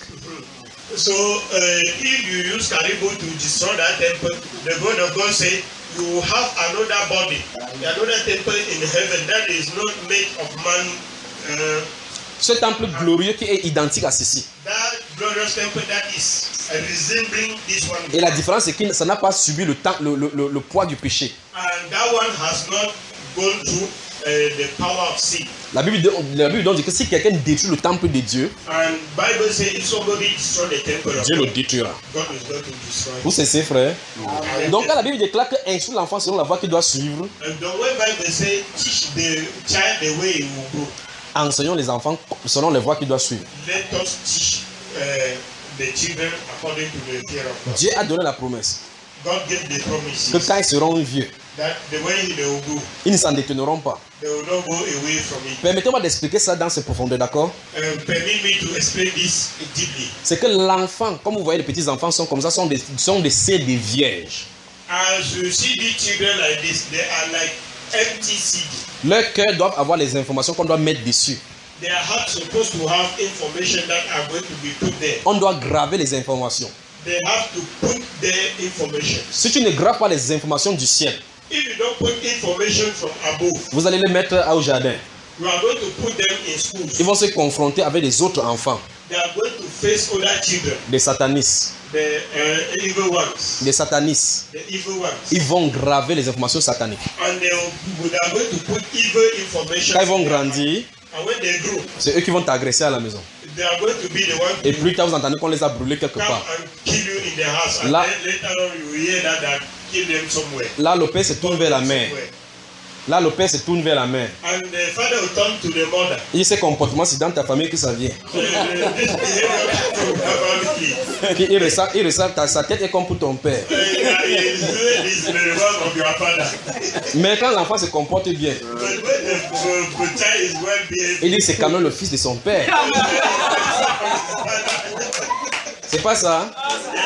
Speaker 2: So uh, if you use caribou to destroy that temple, the God of God say you have another body, another temple in heaven that is not made of man. Uh,
Speaker 1: Ce temple glorieux qui est identique à ceci.
Speaker 2: that glorious temple that is uh, resembling this one.
Speaker 1: Et la différence, c'est que ça n'a pas subi le, temps, le, le, le, le poids du péché.
Speaker 2: And that one has not gone through uh, the power of sin.
Speaker 1: La Bible, la Bible donc dit que si quelqu'un détruit le temple de Dieu,
Speaker 2: And Bible says if somebody destroy the temple of
Speaker 1: Dieu le
Speaker 2: God,
Speaker 1: détruira.
Speaker 2: God is going to destroy
Speaker 1: Vous
Speaker 2: it.
Speaker 1: cessez, frère.
Speaker 2: Amen.
Speaker 1: Donc quand la Bible déclare que instruire l'enfant selon la voie qu'il doit suivre,
Speaker 2: And the way Bible say teach the child the way he will go.
Speaker 1: enseignons les enfants selon les voies qu'ils doivent suivre.
Speaker 2: Let us teach uh, the children according to the fear of God.
Speaker 1: Dieu a donné la promesse
Speaker 2: God gave the
Speaker 1: que
Speaker 2: promises
Speaker 1: quand ils seront vieux,
Speaker 2: that the way they will go,
Speaker 1: ils ne s'en détourneront pas.
Speaker 2: they will not go away from it.
Speaker 1: Permettez-moi d'expliquer ça dans ses profondeurs, d'accord?
Speaker 2: Um, permit me to explain this deeply.
Speaker 1: C'est que l'enfant, comme vous voyez, les petits enfants sont comme ça, sont des, sont des seeds des vierges.
Speaker 2: As you see these children like this, they are like empty seed.
Speaker 1: Leur cœur doit avoir les informations qu'on doit mettre dessus.
Speaker 2: Their heart supposed to have information that are going to be put there.
Speaker 1: On doit graver les informations.
Speaker 2: They have to put their information.
Speaker 1: Si tu ne graves pas les informations du ciel,
Speaker 2: If you don't put information from above,
Speaker 1: vous allez les mettre au jardin.
Speaker 2: you are going to put them in schools.
Speaker 1: Ils vont se confronter avec les autres enfants,
Speaker 2: They are going to face other children,
Speaker 1: des satanistes,
Speaker 2: the uh, evil ones,
Speaker 1: des satanistes.
Speaker 2: the evil ones,
Speaker 1: Ils vont graver les informations sataniques.
Speaker 2: and they, will, they are going to put evil information.
Speaker 1: Quand ils vont grandir,
Speaker 2: And when they grow,
Speaker 1: c'est eux qui vont t'agresser à la maison.
Speaker 2: they are going to be the one
Speaker 1: Et
Speaker 2: to
Speaker 1: plus tard, vous entendez qu'on les a brûlés quelque
Speaker 2: come
Speaker 1: part.
Speaker 2: and kill you in the house, and
Speaker 1: Là-
Speaker 2: then later on you will hear that they kill them somewhere.
Speaker 1: Là, le père se tourne vers la mère.
Speaker 2: Somewhere.
Speaker 1: Là, le père se tourne vers la mère.
Speaker 2: And the father will turn to the mother.
Speaker 1: Il dit, ces comportements, c'est dans ta famille que ça vient.
Speaker 2: Uh, this behavior from the family.
Speaker 1: Puis il ressent, il ressent ta, sa tête est comme pour ton père.
Speaker 2: Uh, is doing this in the work of your father.
Speaker 1: Mais quand l'enfant se comporte bien,
Speaker 2: But when the, the, the child is well behaved,
Speaker 1: il dit, c'est quand même le fils de son père. C'est pas ça, hein?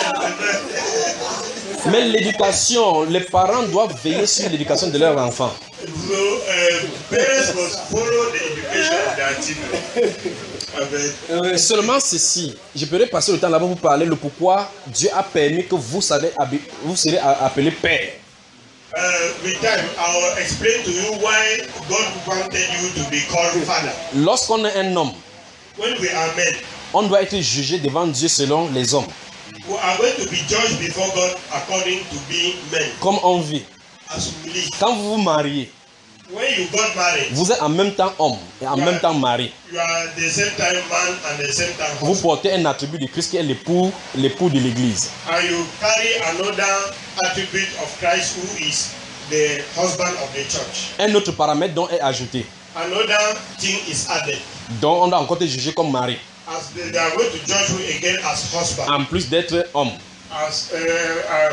Speaker 1: Mais l'éducation, les parents doivent veiller sur l'éducation de leur enfant.
Speaker 2: so uh, parents must follow the education of their children. Amen.
Speaker 1: Seulement ceci, je pourrais passer le temps là-bas pour vous parler le pourquoi Dieu a permis que vous, savez, vous serez appelé père.
Speaker 2: Uh, with time, I will explain to you why God wanted you to be called father.
Speaker 1: Lorsqu'on est un homme,
Speaker 2: When we are men,
Speaker 1: on doit être jugé devant Dieu selon les hommes.
Speaker 2: we are going to be judged before God according to being men.
Speaker 1: Comme on vit.
Speaker 2: As we live.
Speaker 1: Quand vous vous mariez,
Speaker 2: When you got married,
Speaker 1: vous êtes en même temps homme et en même temps mari.
Speaker 2: you are the same time man and the same time
Speaker 1: Vous
Speaker 2: husband.
Speaker 1: portez un attribut de Christ qui est l'époux, l'époux de l'Église.
Speaker 2: And you carry another attribute of Christ who is the husband of the church.
Speaker 1: Un autre paramètre dont est ajouté,
Speaker 2: Another thing is added.
Speaker 1: dont on doit encore te juger comme mari,
Speaker 2: As they, they are going to judge you again as husband.
Speaker 1: en plus d'être homme.
Speaker 2: As uh, uh,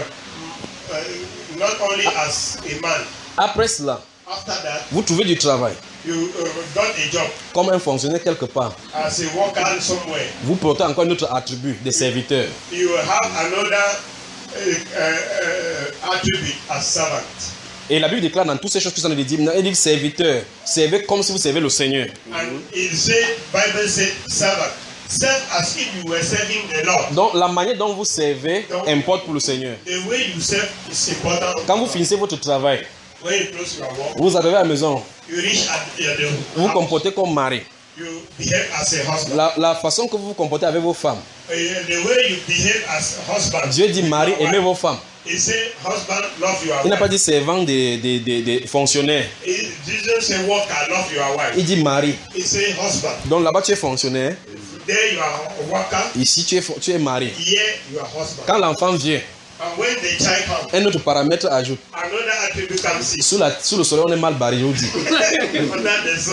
Speaker 2: uh, not only as a man.
Speaker 1: Après cela,
Speaker 2: After that,
Speaker 1: vous trouvez du travail,
Speaker 2: you uh, got a job
Speaker 1: comme un fonctionnaire quelque part.
Speaker 2: as a worker somewhere.
Speaker 1: Vous portez encore un autre attribut de serviteur.
Speaker 2: You have another uh, uh, uh, attribute as servant.
Speaker 1: Et la Bible déclare dans toutes ces choses que ça nous dit, il dit serviteur, servez comme si vous servez le Seigneur.
Speaker 2: And it said, Bible said, servant. Serve as if you were serving the Lord.
Speaker 1: Donc la manière dont vous servez importe pour le Seigneur.
Speaker 2: The way you serve is important.
Speaker 1: Quand vous finissez votre travail,
Speaker 2: When you close your work,
Speaker 1: vous arrivez à la maison,
Speaker 2: you reach at the, the
Speaker 1: vous vous
Speaker 2: house,
Speaker 1: comportez comme mari.
Speaker 2: you behave as a husband.
Speaker 1: La, la façon que vous vous comportez avec vos femmes,
Speaker 2: Uh, the way you behave as a husband.
Speaker 1: Dieu dit mari,
Speaker 2: your
Speaker 1: aimez
Speaker 2: wife.
Speaker 1: vos femmes.
Speaker 2: He said, husband, love your
Speaker 1: Il n'a pas
Speaker 2: wife.
Speaker 1: dit servant des, des, des, des fonctionnaires.
Speaker 2: He didn't say worker, love your wife.
Speaker 1: Il dit mari.
Speaker 2: He said husband.
Speaker 1: Donc là-bas tu es fonctionnaire,
Speaker 2: There you are a worker.
Speaker 1: ici tu es, tu es mari.
Speaker 2: Here you are husband.
Speaker 1: Quand l'enfant vient,
Speaker 2: And when the child comes,
Speaker 1: un autre paramètre ajoute.
Speaker 2: another attribute comes in.
Speaker 1: Sous, la, sous le soleil, on est mal barré, je vous dis.
Speaker 2: Under the sun.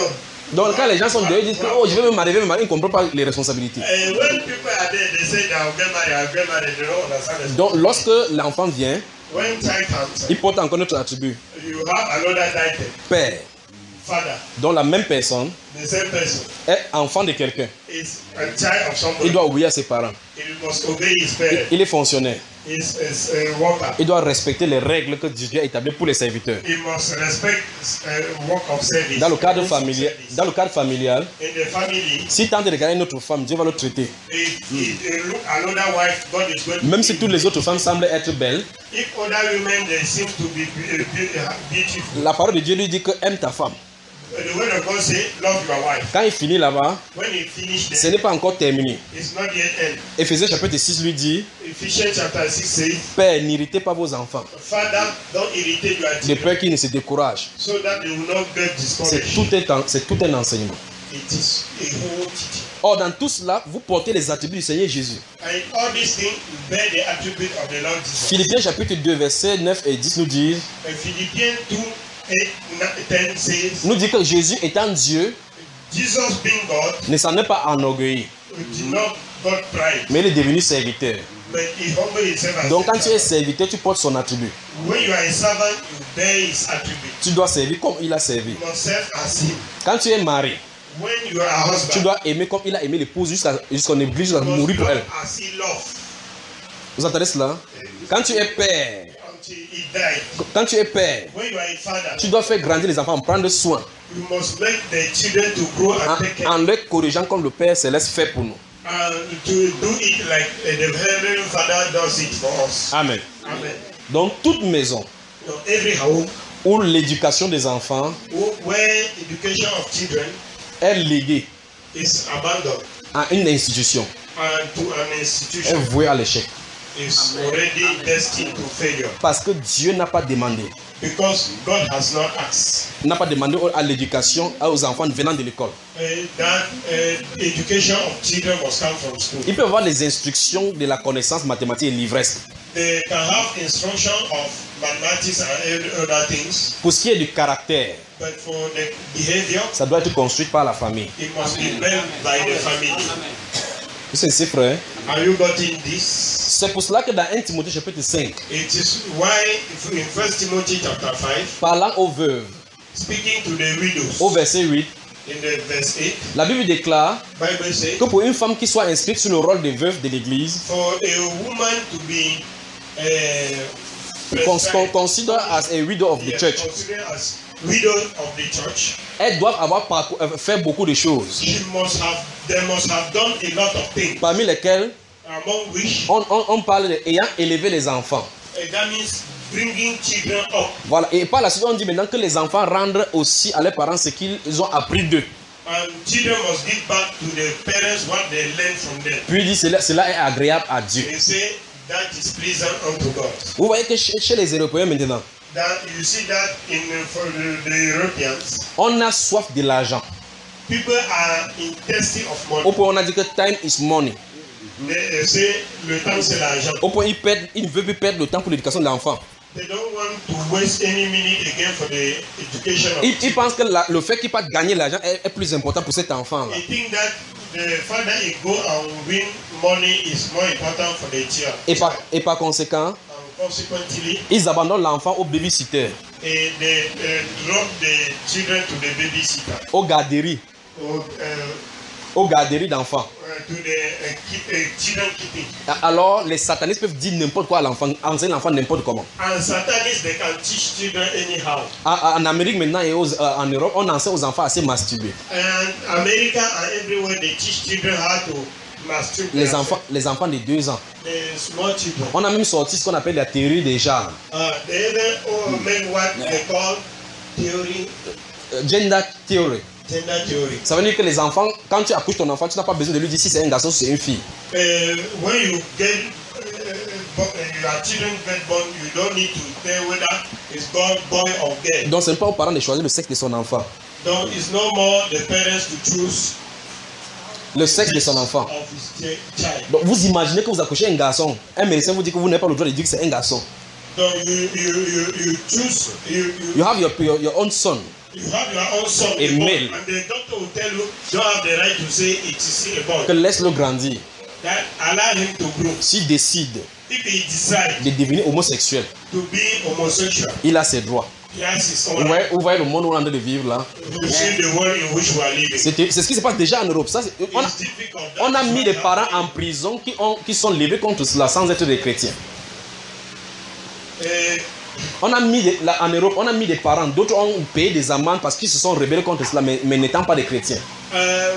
Speaker 1: Donc quand les gens sont dehors, ils disent que oh, je vais me marier, je vais me marier, ils ne comprennent pas les responsabilités.
Speaker 2: And when people are there, they say that I'll get married, I'll get married, they don't understand the
Speaker 1: Donc lorsque l'enfant vient,
Speaker 2: when child comes,
Speaker 1: il porte encore notre attribut.
Speaker 2: you have another title,
Speaker 1: Père.
Speaker 2: father.
Speaker 1: Donc la même personne
Speaker 2: The same person
Speaker 1: est enfant de quelqu'un.
Speaker 2: is a child of somebody.
Speaker 1: Il doit obéir à ses parents.
Speaker 2: He must obey his
Speaker 1: Il,
Speaker 2: parents.
Speaker 1: il est fonctionnaire.
Speaker 2: He's, he's a worker.
Speaker 1: Il doit respecter les règles que Dieu a établies pour les serviteurs.
Speaker 2: He must respect uh, work of service.
Speaker 1: Dans le cadre
Speaker 2: Rules of
Speaker 1: familial,
Speaker 2: service.
Speaker 1: dans le cadre familial,
Speaker 2: In the family,
Speaker 1: si tente de regarder notre femme, Dieu va le traiter.
Speaker 2: if he uh, look another wife, God is going to.
Speaker 1: Même si toutes les autres femmes semblent être belles,
Speaker 2: If other women they seem to be be- be- beautiful,
Speaker 1: la parole de Dieu lui dit que aime ta femme.
Speaker 2: the word of God say, love your wife.
Speaker 1: Quand il finit là-bas,
Speaker 2: When he finish
Speaker 1: ce
Speaker 2: there,
Speaker 1: n'est pas encore terminé.
Speaker 2: it's not yet end.
Speaker 1: Éphésiens chapitre six lui dit,
Speaker 2: Ephesians chapter six says,
Speaker 1: Père, n'irritez pas vos enfants,
Speaker 2: Father, don't irritate your
Speaker 1: de
Speaker 2: children
Speaker 1: peur qu'ils ne se découragent.
Speaker 2: so that they will not get
Speaker 1: C'est
Speaker 2: discouraged.
Speaker 1: tout, un, en- c'est tout un enseignement.
Speaker 2: It is a whole teaching.
Speaker 1: Or, dans tout cela, vous portez les attributs du Seigneur Jésus.
Speaker 2: And all these things bear the attribute of the Lord Jesus.
Speaker 1: Philippiens chapitre deux, versets neuf et dix nous dit,
Speaker 2: And Philippians two, eight, ten says,
Speaker 1: nous dit que Jésus étant Dieu,
Speaker 2: Jesus being God
Speaker 1: ne s'en est pas enorgueilli,
Speaker 2: did not got pride,
Speaker 1: mais il est devenu serviteur.
Speaker 2: but he humbled himself as
Speaker 1: Donc
Speaker 2: a
Speaker 1: quand tu es
Speaker 2: servant.
Speaker 1: serviteur, tu portes son attribut.
Speaker 2: When you are a servant, you bear his attribute.
Speaker 1: Tu dois servir comme il a servi.
Speaker 2: You must serve as him.
Speaker 1: Quand tu es marié,
Speaker 2: When you are a
Speaker 1: tu
Speaker 2: husband,
Speaker 1: dois aimer comme il a aimé l'épouse jusqu'à jusqu'à qu'on oblige à
Speaker 2: you must
Speaker 1: mourir pour
Speaker 2: love
Speaker 1: elle.
Speaker 2: as he loved
Speaker 1: Vous entendez cela? Quand tu es père,
Speaker 2: until he died.
Speaker 1: quand tu es père,
Speaker 2: When you are a father,
Speaker 1: tu dois faire grandir les enfants, en prendre soin,
Speaker 2: you must make the children to grow
Speaker 1: en,
Speaker 2: and take care.
Speaker 1: en les corrigeant comme le Père Céleste fait pour nous.
Speaker 2: And to do it like uh, the Heavenly Father does it for us.
Speaker 1: Amen.
Speaker 2: Amen.
Speaker 1: Dans toute maison
Speaker 2: So every home
Speaker 1: où l'éducation des enfants
Speaker 2: who- where education of children
Speaker 1: est léguée
Speaker 2: is abandoned
Speaker 1: à une institution,
Speaker 2: and to an
Speaker 1: est
Speaker 2: institution
Speaker 1: vouée à l'échec.
Speaker 2: is already destined to failure
Speaker 1: Parce que Dieu n'a pas demandé,
Speaker 2: because God has not asked
Speaker 1: n'a pas demandé à l'éducation aux enfants venant de l'école.
Speaker 2: uh, that uh, education of children must come from school.
Speaker 1: Il peut avoir les instructions de la connaissance mathématique et l'ivresse.
Speaker 2: They can have instruction of mathematics and every other things,
Speaker 1: Pour ce qui est du caractère,
Speaker 2: but for the behavior,
Speaker 1: ça doit être construit par la famille.
Speaker 2: it must be built by the family.
Speaker 1: Vous savez, frère,
Speaker 2: Are you getting this?
Speaker 1: c'est pour cela que dans un Timothée chapitre cinq,
Speaker 2: It is why if in First Timothy chapter five,
Speaker 1: parlant aux veuves,
Speaker 2: speaking to the widows,
Speaker 1: au verset huit,
Speaker 2: in the verse eight,
Speaker 1: la Bible déclare
Speaker 2: Bible says,
Speaker 1: que pour une femme qui soit inscrite sur le rôle de veuve de l'église,
Speaker 2: for a woman to be uh,
Speaker 1: qu'on
Speaker 2: prescribed-
Speaker 1: consider as a widow of the
Speaker 2: yeah,
Speaker 1: church,
Speaker 2: considered as widow of the church,
Speaker 1: elles doivent avoir parcours- euh, fait beaucoup de choses,
Speaker 2: she must have, they must have done a lot of things,
Speaker 1: parmi lesquelles
Speaker 2: among which
Speaker 1: on, on, on parle d'ayant élevé les enfants.
Speaker 2: uh, that means bringing children up.
Speaker 1: Voilà. Et par la suite, on dit maintenant que les enfants rendent aussi à leurs parents ce qu'ils ont appris d'eux.
Speaker 2: And children must give back to the parents what they learned from them.
Speaker 1: Puis il dit cela, cela est agréable à Dieu.
Speaker 2: They say that is pleasant unto God.
Speaker 1: Vous voyez que chez, chez les Européens maintenant,
Speaker 2: That you see that in uh, for the, the Europeans,
Speaker 1: on a soif de l'argent.
Speaker 2: people are in thirsty of
Speaker 1: Au
Speaker 2: money.
Speaker 1: point où on a dit que time is money.
Speaker 2: They uh, say le temps c'est l'argent.
Speaker 1: Au point où ils, perdent, ils ne veulent plus perdre le temps pour l'éducation de l'enfant.
Speaker 2: They don't want to waste any minute again for the education of
Speaker 1: Ils, ils
Speaker 2: children.
Speaker 1: pensent que la- le fait qu'il parte gagner l'argent est, est plus important pour cet enfant-là.
Speaker 2: They think that the father he go and win money is more important for the child.
Speaker 1: Et par, et par conséquent,
Speaker 2: And consequently,
Speaker 1: ils abandonnent l'enfant au babysitter,
Speaker 2: eh, they uh, drop the children to the babysitter
Speaker 1: aux garderies,
Speaker 2: or uh,
Speaker 1: aux garderies d'enfants.
Speaker 2: uh, to the uh, keep, uh, children keeping.
Speaker 1: Alors, les satanistes peuvent dire n'importe quoi à l'enfant, enseigner l'enfant n'importe comment.
Speaker 2: And Satanists, they can teach children anyhow.
Speaker 1: En, en Amérique maintenant et aux- euh, en Europe, on enseigne aux enfants à se masturber.
Speaker 2: And America and everywhere, they teach children how to masturbate.
Speaker 1: Les enfants, les enfants de deux ans.
Speaker 2: The small children.
Speaker 1: On a même sorti ce qu'on appelle la théorie des genres.
Speaker 2: Uh, they even all make what they call theory,
Speaker 1: Euh, Gender theory.
Speaker 2: gender theory.
Speaker 1: Ça veut dire que les enfants, quand tu accouches ton enfant, tu n'as pas besoin de lui dire si c'est un garçon ou c'est une fille.
Speaker 2: Uh, when you get uh, bo- uh, your children get born, you don't need to tell whether it's born boy or girl.
Speaker 1: Donc, ce n'est pas aux parents de choisir le sexe de son enfant.
Speaker 2: So it's no more the parents to choose
Speaker 1: Le sexe de son enfant.
Speaker 2: of his chi- child.
Speaker 1: Donc, vous imaginez que vous accouchez un garçon. Un médecin vous dit que vous n'avez pas le droit de dire que c'est un garçon.
Speaker 2: So you you you, you choose you, you
Speaker 1: You have your, your, your own son.
Speaker 2: You have your own son
Speaker 1: et
Speaker 2: born,
Speaker 1: mets-le.
Speaker 2: and the doctor will tell you, don't have the right to say it is still a boy.
Speaker 1: Que laisse-le grandir.
Speaker 2: That allow him to grow.
Speaker 1: S'il décide
Speaker 2: If he decides
Speaker 1: de devenir homosexuel,
Speaker 2: to be homosexual,
Speaker 1: il a ses droits.
Speaker 2: he has his
Speaker 1: Vous
Speaker 2: own
Speaker 1: voyez,
Speaker 2: right.
Speaker 1: vous voyez le monde où on est en train de vivre là.
Speaker 2: You see the world in which we are living.
Speaker 1: C'est c'est ce qui se passe déjà en Europe. Ça, c'est- on, a,
Speaker 2: It's difficult.
Speaker 1: on a
Speaker 2: That is
Speaker 1: mis
Speaker 2: what
Speaker 1: des
Speaker 2: happened.
Speaker 1: parents en prison qui, ont, qui sont levés contre cela sans être des chrétiens.
Speaker 2: Eh,
Speaker 1: On a mis des- là, en Europe, on a mis des parents, d'autres ont payé des amendes parce qu'ils se sont rebellés contre cela, mais, mais n'étant pas des chrétiens.
Speaker 2: uh,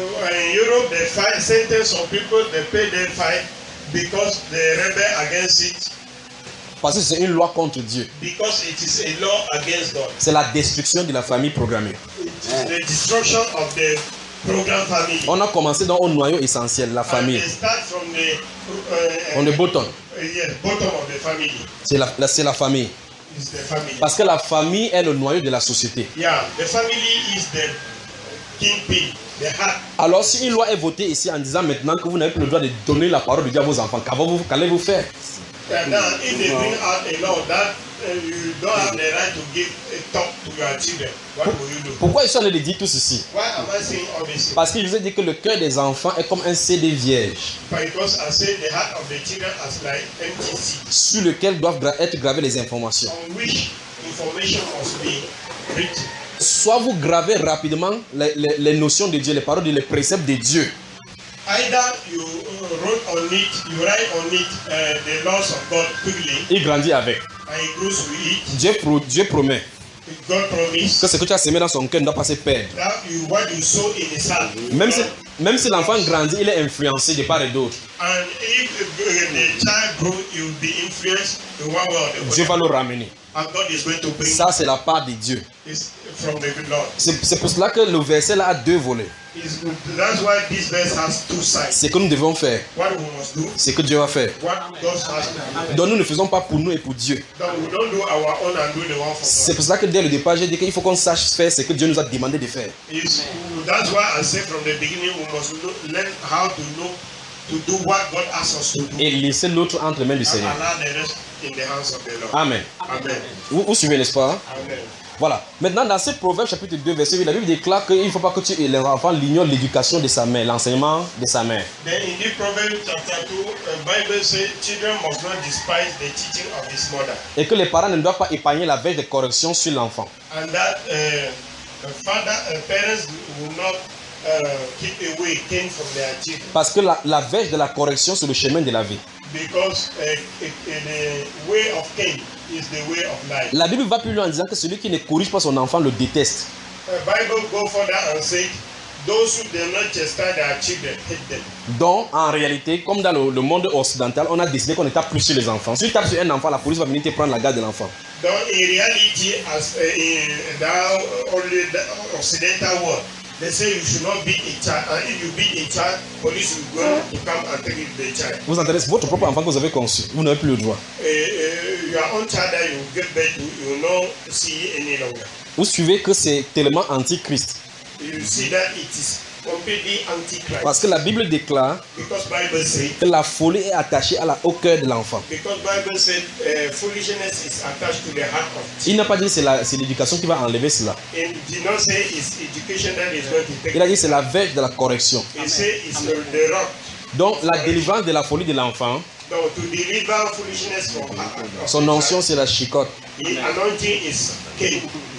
Speaker 2: in Europe, they fight, sentence some people, they pay their fine because they rebel against it,
Speaker 1: Parce que c'est une loi contre Dieu.
Speaker 2: because it is a law against God.
Speaker 1: C'est la destruction de la famille programmée.
Speaker 2: It is the destruction of the program family.
Speaker 1: On a commencé dans un noyau essentiel, la
Speaker 2: And
Speaker 1: famille.
Speaker 2: they start from the uh,
Speaker 1: On est bottom.
Speaker 2: uh, yes, bottom of the family.
Speaker 1: C'est la, la- c'est la famille.
Speaker 2: Is the family.
Speaker 1: Parce que la famille est le noyau de la société.
Speaker 2: Yeah, the family is the kingpin, the heart.
Speaker 1: Alors si une loi est votée ici en disant maintenant que vous n'avez plus le droit de donner la parole de Dieu à vos enfants, qu'avez-vous- qu'allez-vous faire?
Speaker 2: And now, if they bring out a law that uh, you don't have the right to give a talk to your children, what will you do?
Speaker 1: Pourquoi ils sont allés de dire tout ceci?
Speaker 2: Why am I saying all this?
Speaker 1: Parce qu'il vous a dit que le cœur des enfants est comme un C D vierge
Speaker 2: Because I say the heart of the children as like empty seed,
Speaker 1: sur lequel doivent gra- être gravées les informations.
Speaker 2: on which information must be written.
Speaker 1: Soit vous gravez rapidement les, les- les notions de Dieu, les paroles, de- les préceptes de Dieu.
Speaker 2: Either you uh, wrote on it, you write on it uh, the laws of God quickly,
Speaker 1: Il grandit avec.
Speaker 2: and he grows with it.
Speaker 1: Dieu, pro- Dieu promet
Speaker 2: God promised
Speaker 1: que ce que tu as semé dans son cœur ne doit pas se perdre.
Speaker 2: that you what you sow in his heart.
Speaker 1: Même si, même si l'enfant grandit, il est influencé de part et d'autre.
Speaker 2: And if uh, the child grows, you will be influenced in one way or the
Speaker 1: Dieu
Speaker 2: other.
Speaker 1: va le ramener.
Speaker 2: And God is going to bring
Speaker 1: Ça, c'est la part de Dieu.
Speaker 2: this from the good Lord.
Speaker 1: C'est c'est pour cela que le verset là a deux volets.
Speaker 2: Is that's why this verse has two sides.
Speaker 1: Ce que nous devons faire,
Speaker 2: What we must do,
Speaker 1: c'est que Dieu va faire.
Speaker 2: what God has to do.
Speaker 1: Donc nous ne faisons pas pour nous et pour Dieu.
Speaker 2: That we don't do our own and do the one for
Speaker 1: C'est
Speaker 2: God.
Speaker 1: pour cela que dès le départ, j'ai dit qu'il faut qu'on sache faire ce que Dieu nous a demandé de faire.
Speaker 2: Is that's why I said from the beginning we must know, learn how to know to do what God asks us to do.
Speaker 1: Et laisser l'autre entre les mains du
Speaker 2: And
Speaker 1: Seigneur.
Speaker 2: allow the rest in the hands of the Lord.
Speaker 1: Amen.
Speaker 2: Amen.
Speaker 1: Vous, vous suivez, n'est-ce pas?
Speaker 2: Amen.
Speaker 1: Voilà. Maintenant, dans ce proverbe chapitre deux, verset huit, la Bible déclare qu'il ne faut pas que tu, les enfants l'ignorent l'éducation de sa mère, l'enseignement de sa mère.
Speaker 2: Then in this Proverbs chapter two, uh, Bible says children must not despise the teaching of his mother,
Speaker 1: Et que les parents ne doivent pas épargner la veille de correction sur l'enfant.
Speaker 2: and that uh, the father, uh, parents will not uh, keep away cane from their children,
Speaker 1: Parce que la, la veille de la correction, c'est le chemin de la vie.
Speaker 2: because uh, uh, the way of cane is the way of life.
Speaker 1: La Bible va plus loin en disant que celui qui ne corrige pas son enfant le déteste.
Speaker 2: The Bible go further and say, those who do not chastise their children hate them.
Speaker 1: Donc, en réalité, comme dans le, le monde occidental, on a décidé qu'on ne tape plus sur les enfants. Si tu tapes sur un enfant, la police va venir te prendre la garde de l'enfant.
Speaker 2: Though in reality, as uh, in the only the Occidental world, they say you should not beat a child, and if you beat a child, police will go to come and take the child.
Speaker 1: Vous entendez, c'est votre propre enfant que vous avez conçu. Vous n'avez plus le droit.
Speaker 2: Uh, uh, your own child that you get back to, you will not see any longer.
Speaker 1: Vous suivez que c'est tellement antichrist.
Speaker 2: You see that it is completely antichrist.
Speaker 1: Parce que la Bible déclare
Speaker 2: Because Bible says,
Speaker 1: que la folie est attachée à la, au cœur de l'enfant.
Speaker 2: because Bible said uh, foolishness is attached to the heart of
Speaker 1: Il n'a pas dit que c'est la- c'est l'éducation qui va enlever cela.
Speaker 2: and did not say it's education that is going to take
Speaker 1: Il a dit que c'est la veille de la correction.
Speaker 2: He said it's the, the rock.
Speaker 1: Donc la délivrance de la folie de l'enfant,
Speaker 2: No, to deliver foolishness from her.
Speaker 1: son onction c'est la chicotte.
Speaker 2: The anointing is cane.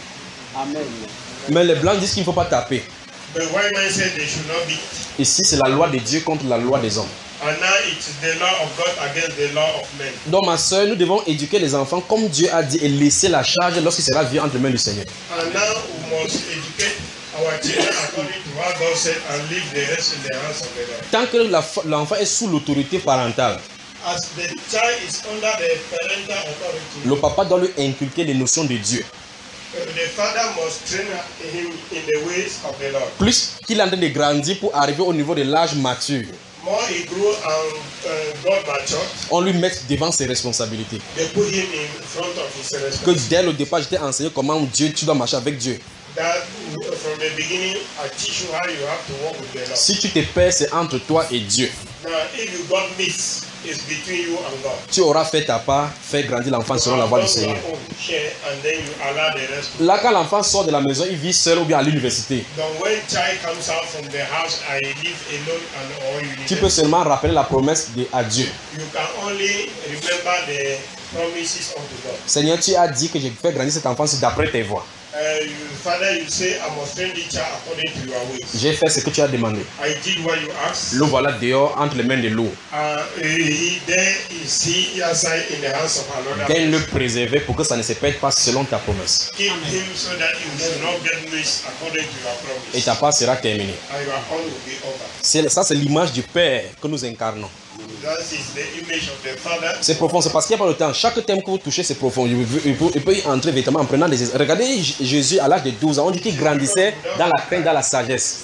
Speaker 1: Mais les blancs disent qu'il ne faut pas taper.
Speaker 2: The white man said they should not beat.
Speaker 1: Ici c'est la loi de Dieu contre la loi des hommes.
Speaker 2: And now it is the law of God against the law of men.
Speaker 1: Donc ma soeur, nous devons éduquer les enfants comme Dieu a dit et laisser la charge lorsqu'il sera vieux entre les mains du Seigneur.
Speaker 2: And now we must educate our children according to what God said and leave the rest in the hands of the Lord.
Speaker 1: Tant que la- l'enfant est sous l'autorité parentale,
Speaker 2: As the child is under the parental authority,
Speaker 1: le papa doit lui inculquer les notions de Dieu.
Speaker 2: uh, the father must train him in the ways of the Lord.
Speaker 1: Plus qu'il est en train de grandir pour arriver au niveau de l'âge mature,
Speaker 2: More he grew and uh, got mature,
Speaker 1: on lui met devant ses responsabilités.
Speaker 2: they put him in front of his
Speaker 1: Que
Speaker 2: responsibility.
Speaker 1: dès le départ, j'étais enseigné comment Dieu, tu dois marcher avec Dieu.
Speaker 2: That uh, from the beginning, I teach you how you have to walk with the Lord.
Speaker 1: Si tu te perds, c'est entre toi et Dieu.
Speaker 2: Now, if you got miss, is between you and God.
Speaker 1: Tu auras fait ta part, fait grandir l'enfant selon la voie du Seigneur.
Speaker 2: Your own share, and then you allow the rest to
Speaker 1: Là, quand l'enfant sort de la maison, il vit seul ou bien à l'université.
Speaker 2: Then when child comes out from the house, I live alone and or you
Speaker 1: Tu peux seulement rappeler la promesse de, à Dieu.
Speaker 2: You can only remember the promises of the God.
Speaker 1: Seigneur, tu as dit que je fais grandir cet enfant d'après tes voies.
Speaker 2: Uh, you, Father, you say, I must train the child according to your ways.
Speaker 1: J'ai fait ce que tu as demandé.
Speaker 2: I did what you asked.
Speaker 1: Le voilà dehors entre les mains de l'eau.
Speaker 2: Uh, he, there is he outside in the hands of another.
Speaker 1: Viens le préserver pour que ça ne se perde pas selon ta promesse.
Speaker 2: Keep him so that he will not get missed according to your promise.
Speaker 1: Et ta part sera terminée.
Speaker 2: And your own will be over.
Speaker 1: C'est, ça, c'est l'image du Père que nous incarnons.
Speaker 2: That is the image of the Father.
Speaker 1: C'est profond, c'est parce qu'il n'y a pas de temps. Chaque thème que vous touchez, c'est profond. Il peut, il peut, il peut y entrer véritablement en prenant des... Regardez Jésus à l'âge de douze ans, on dit qu'il grandissait dans la crainte, dans la sagesse,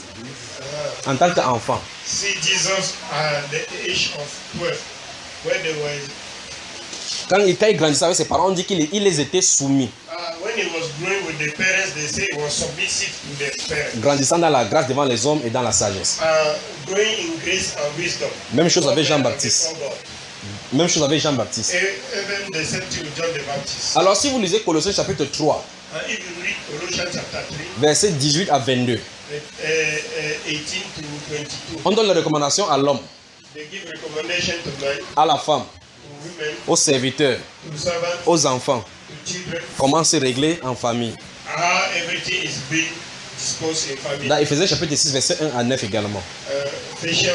Speaker 1: en tant qu'enfant.
Speaker 2: See Jesus at the age of twelve, when they were,
Speaker 1: Quand il, quand il grandissait avec ses parents, on dit qu'il il les était soumis.
Speaker 2: uh, when he was growing with the parents, they say he was submissive to the parents.
Speaker 1: Grandissant dans la grâce devant les hommes et dans la sagesse.
Speaker 2: Uh, growing in grace and wisdom.
Speaker 1: Même chose avec
Speaker 2: Before
Speaker 1: Jean-Baptiste.
Speaker 2: God.
Speaker 1: Même chose avec Jean-Baptiste.
Speaker 2: E- Even the same thing with John the Baptist.
Speaker 1: Alors si vous lisez Colossiens chapitre trois,
Speaker 2: And if you read Colossians chapter three,
Speaker 1: versets dix-huit à vingt-deux,
Speaker 2: uh, uh, eighteen to twenty-two,
Speaker 1: on donne les recommandations à l'homme,
Speaker 2: they give recommendation to men,
Speaker 1: à la femme,
Speaker 2: to women,
Speaker 1: aux serviteurs,
Speaker 2: to servants,
Speaker 1: aux enfants.
Speaker 2: to children,
Speaker 1: Comment se régler en famille.
Speaker 2: how everything is being disposed in family.
Speaker 1: Dans Éphésiens chapitre six, verset un à neuf également.
Speaker 2: Uh, Ephesians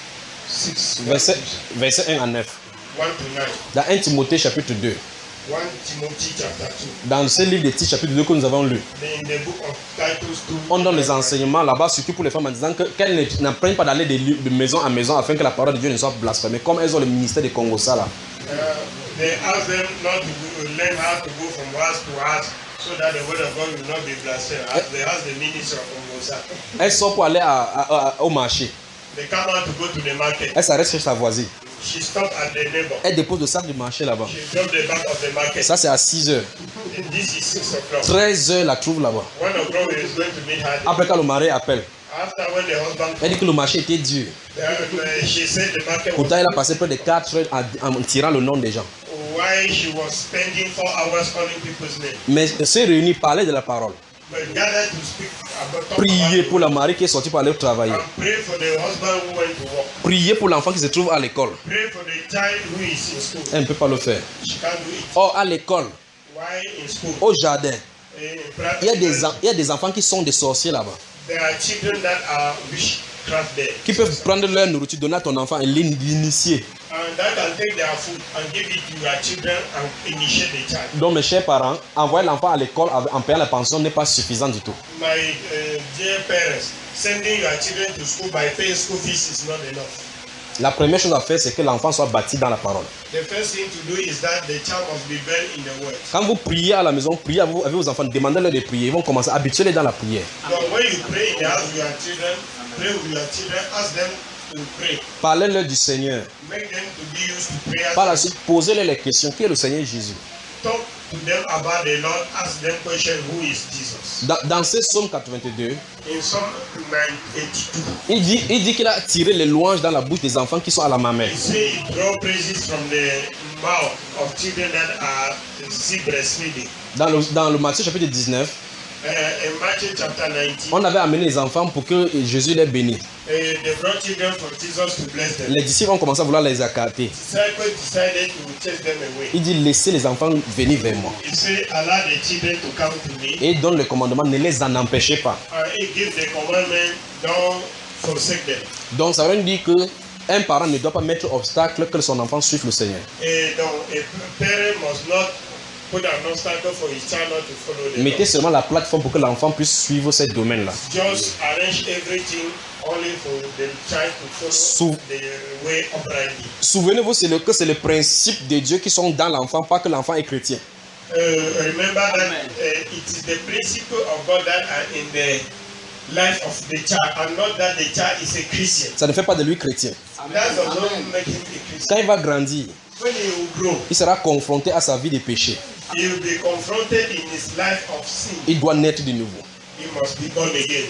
Speaker 2: six,
Speaker 1: Verset, verset un à neuf.
Speaker 2: one to nine,
Speaker 1: Dans un Timothée chapitre deux.
Speaker 2: one Timothy chapter two.
Speaker 1: Dans ce livre de Tites chapitre deux que nous avons lu,
Speaker 2: Then in the book of Titus two,
Speaker 1: on donne les enseignements là-bas, surtout pour les femmes, en disant que- qu'elles ne- n'apprennent pas d'aller de, li- de maison en maison afin que la parole de Dieu ne soit blasphémée, comme elles ont le ministère de Congo ça là.
Speaker 2: uh, they ask them not to go, learn how to go from house to house so that the word of God will not be blasphemed. As they ask the ministry of Congosa.
Speaker 1: Elles sortent pour aller à- à- à- au marché.
Speaker 2: They come out to go to the market.
Speaker 1: Elles s'arrêtent chez sa voisine.
Speaker 2: She stopped at the neighbor.
Speaker 1: Elles déposent le sac du marché là-bas.
Speaker 2: She dropped the back of the market.
Speaker 1: Ça c'est à six heures.
Speaker 2: And this is six o'clock.
Speaker 1: treize heures la trouve là-bas.
Speaker 2: One o'clock is going to meet her.
Speaker 1: Après quand le mari appelle,
Speaker 2: After when the husband,
Speaker 1: elle dit que le marché était dur.
Speaker 2: uh, uh, she said the market was
Speaker 1: Pourtant elle a passé près de quatre heures en, en tirant le nom des gens.
Speaker 2: why she was spending four hours calling people's names.
Speaker 1: Mais se réunir, parler de la parole.
Speaker 2: But gathered to speak about, talk
Speaker 1: Prier
Speaker 2: about
Speaker 1: pour la mari qui est sortie pour aller travailler.
Speaker 2: and pray for the husband who went to work.
Speaker 1: Prier pour l'enfant qui se trouve à l'école.
Speaker 2: Pray for the child who is in school.
Speaker 1: Elle ne peut pas le faire.
Speaker 2: She can't do it.
Speaker 1: Or à l'école,
Speaker 2: Why in school?
Speaker 1: au jardin,
Speaker 2: In
Speaker 1: il y a des,
Speaker 2: practice,
Speaker 1: en- il y a des enfants qui sont des sorciers là-bas.
Speaker 2: there are children that are witchcraft there.
Speaker 1: Qui peuvent prendre leur nourriture, donner à ton enfant et l'in- l'initier.
Speaker 2: And that can take their food and give it to your children and initiate the child.
Speaker 1: Donc mes chers parents, envoyer l'enfant à l'école avec- en payant la pension n'est pas suffisant du tout.
Speaker 2: My uh, dear parents, sending your children to school by paying school fees is not enough.
Speaker 1: La première chose à faire, c'est que l'enfant soit bâti dans la parole.
Speaker 2: The first thing to do is that the child must be born in the word.
Speaker 1: Quand vous priez à la maison, priez avec avec vos enfants, demandez-leur de prier. Ils vont commencer à habituer-les dans la prière.
Speaker 2: So when you pray in the house with your children, pray with your children, ask them to pray.
Speaker 1: Parlez-leur du Seigneur.
Speaker 2: Make them to be used to prayer.
Speaker 1: Par la suite, posez-leur les questions. Qui est le Seigneur Jésus?
Speaker 2: Talk to them about the Lord. Ask them question, who is Jesus?
Speaker 1: Dans, dans ce psaume quatre-vingt-deux,
Speaker 2: In Psalm nine eighty-two,
Speaker 1: il dit, il dit qu'il a tiré les louanges dans la bouche des enfants qui sont à la mamelle.
Speaker 2: he say he draw praises from the mouth of children that are still breastfeeding.
Speaker 1: Dans le, dans le Matthieu chapitre dix-neuf,
Speaker 2: Uh, in Matthew chapter nineteen,
Speaker 1: on avait amené les enfants pour que Jésus les bénisse.
Speaker 2: uh, they brought children for Jesus to bless them.
Speaker 1: Les disciples ont commencé à vouloir les écarter.
Speaker 2: Disciples decided to chase them away.
Speaker 1: Il dit, laissez les enfants venir vers moi.
Speaker 2: He said, allow the children to come to me.
Speaker 1: Et il donne le commandement, ne les en empêchez pas.
Speaker 2: And he gives the commandment, don't forsake them.
Speaker 1: Donc ça veut dire que un parent ne doit pas mettre obstacle que son enfant suive le Seigneur.
Speaker 2: Et donc, a parent must not put an obstacle for his child not to follow the
Speaker 1: Mettez seulement la plateforme pour que l'enfant puisse suivre ce domaine-là.
Speaker 2: law. Just arrange everything only for the child to follow
Speaker 1: Sou-
Speaker 2: the way uprightly.
Speaker 1: Souvenez-vous c'est le- que c'est le principe de Dieu qui sont dans l'enfant, pas que l'enfant est chrétien.
Speaker 2: Uh, remember that uh, it is the principle of God that are in the life of the child, and not that the child is a Christian.
Speaker 1: Ça ne fait pas de lui chrétien.
Speaker 2: That does not make him a Christian.
Speaker 1: Quand il va grandir,
Speaker 2: When he will grow,
Speaker 1: il sera confronté à sa vie de péché.
Speaker 2: he will be confronted in his life of sin.
Speaker 1: Il doit naître de nouveau.
Speaker 2: He must be born again.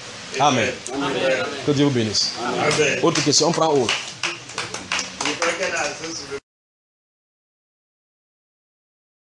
Speaker 1: Amen.
Speaker 2: Amen.
Speaker 1: Que Dieu vous bénisse.
Speaker 2: Amen.
Speaker 1: Autre question, on prend autre.
Speaker 2: We can
Speaker 4: c'est sur le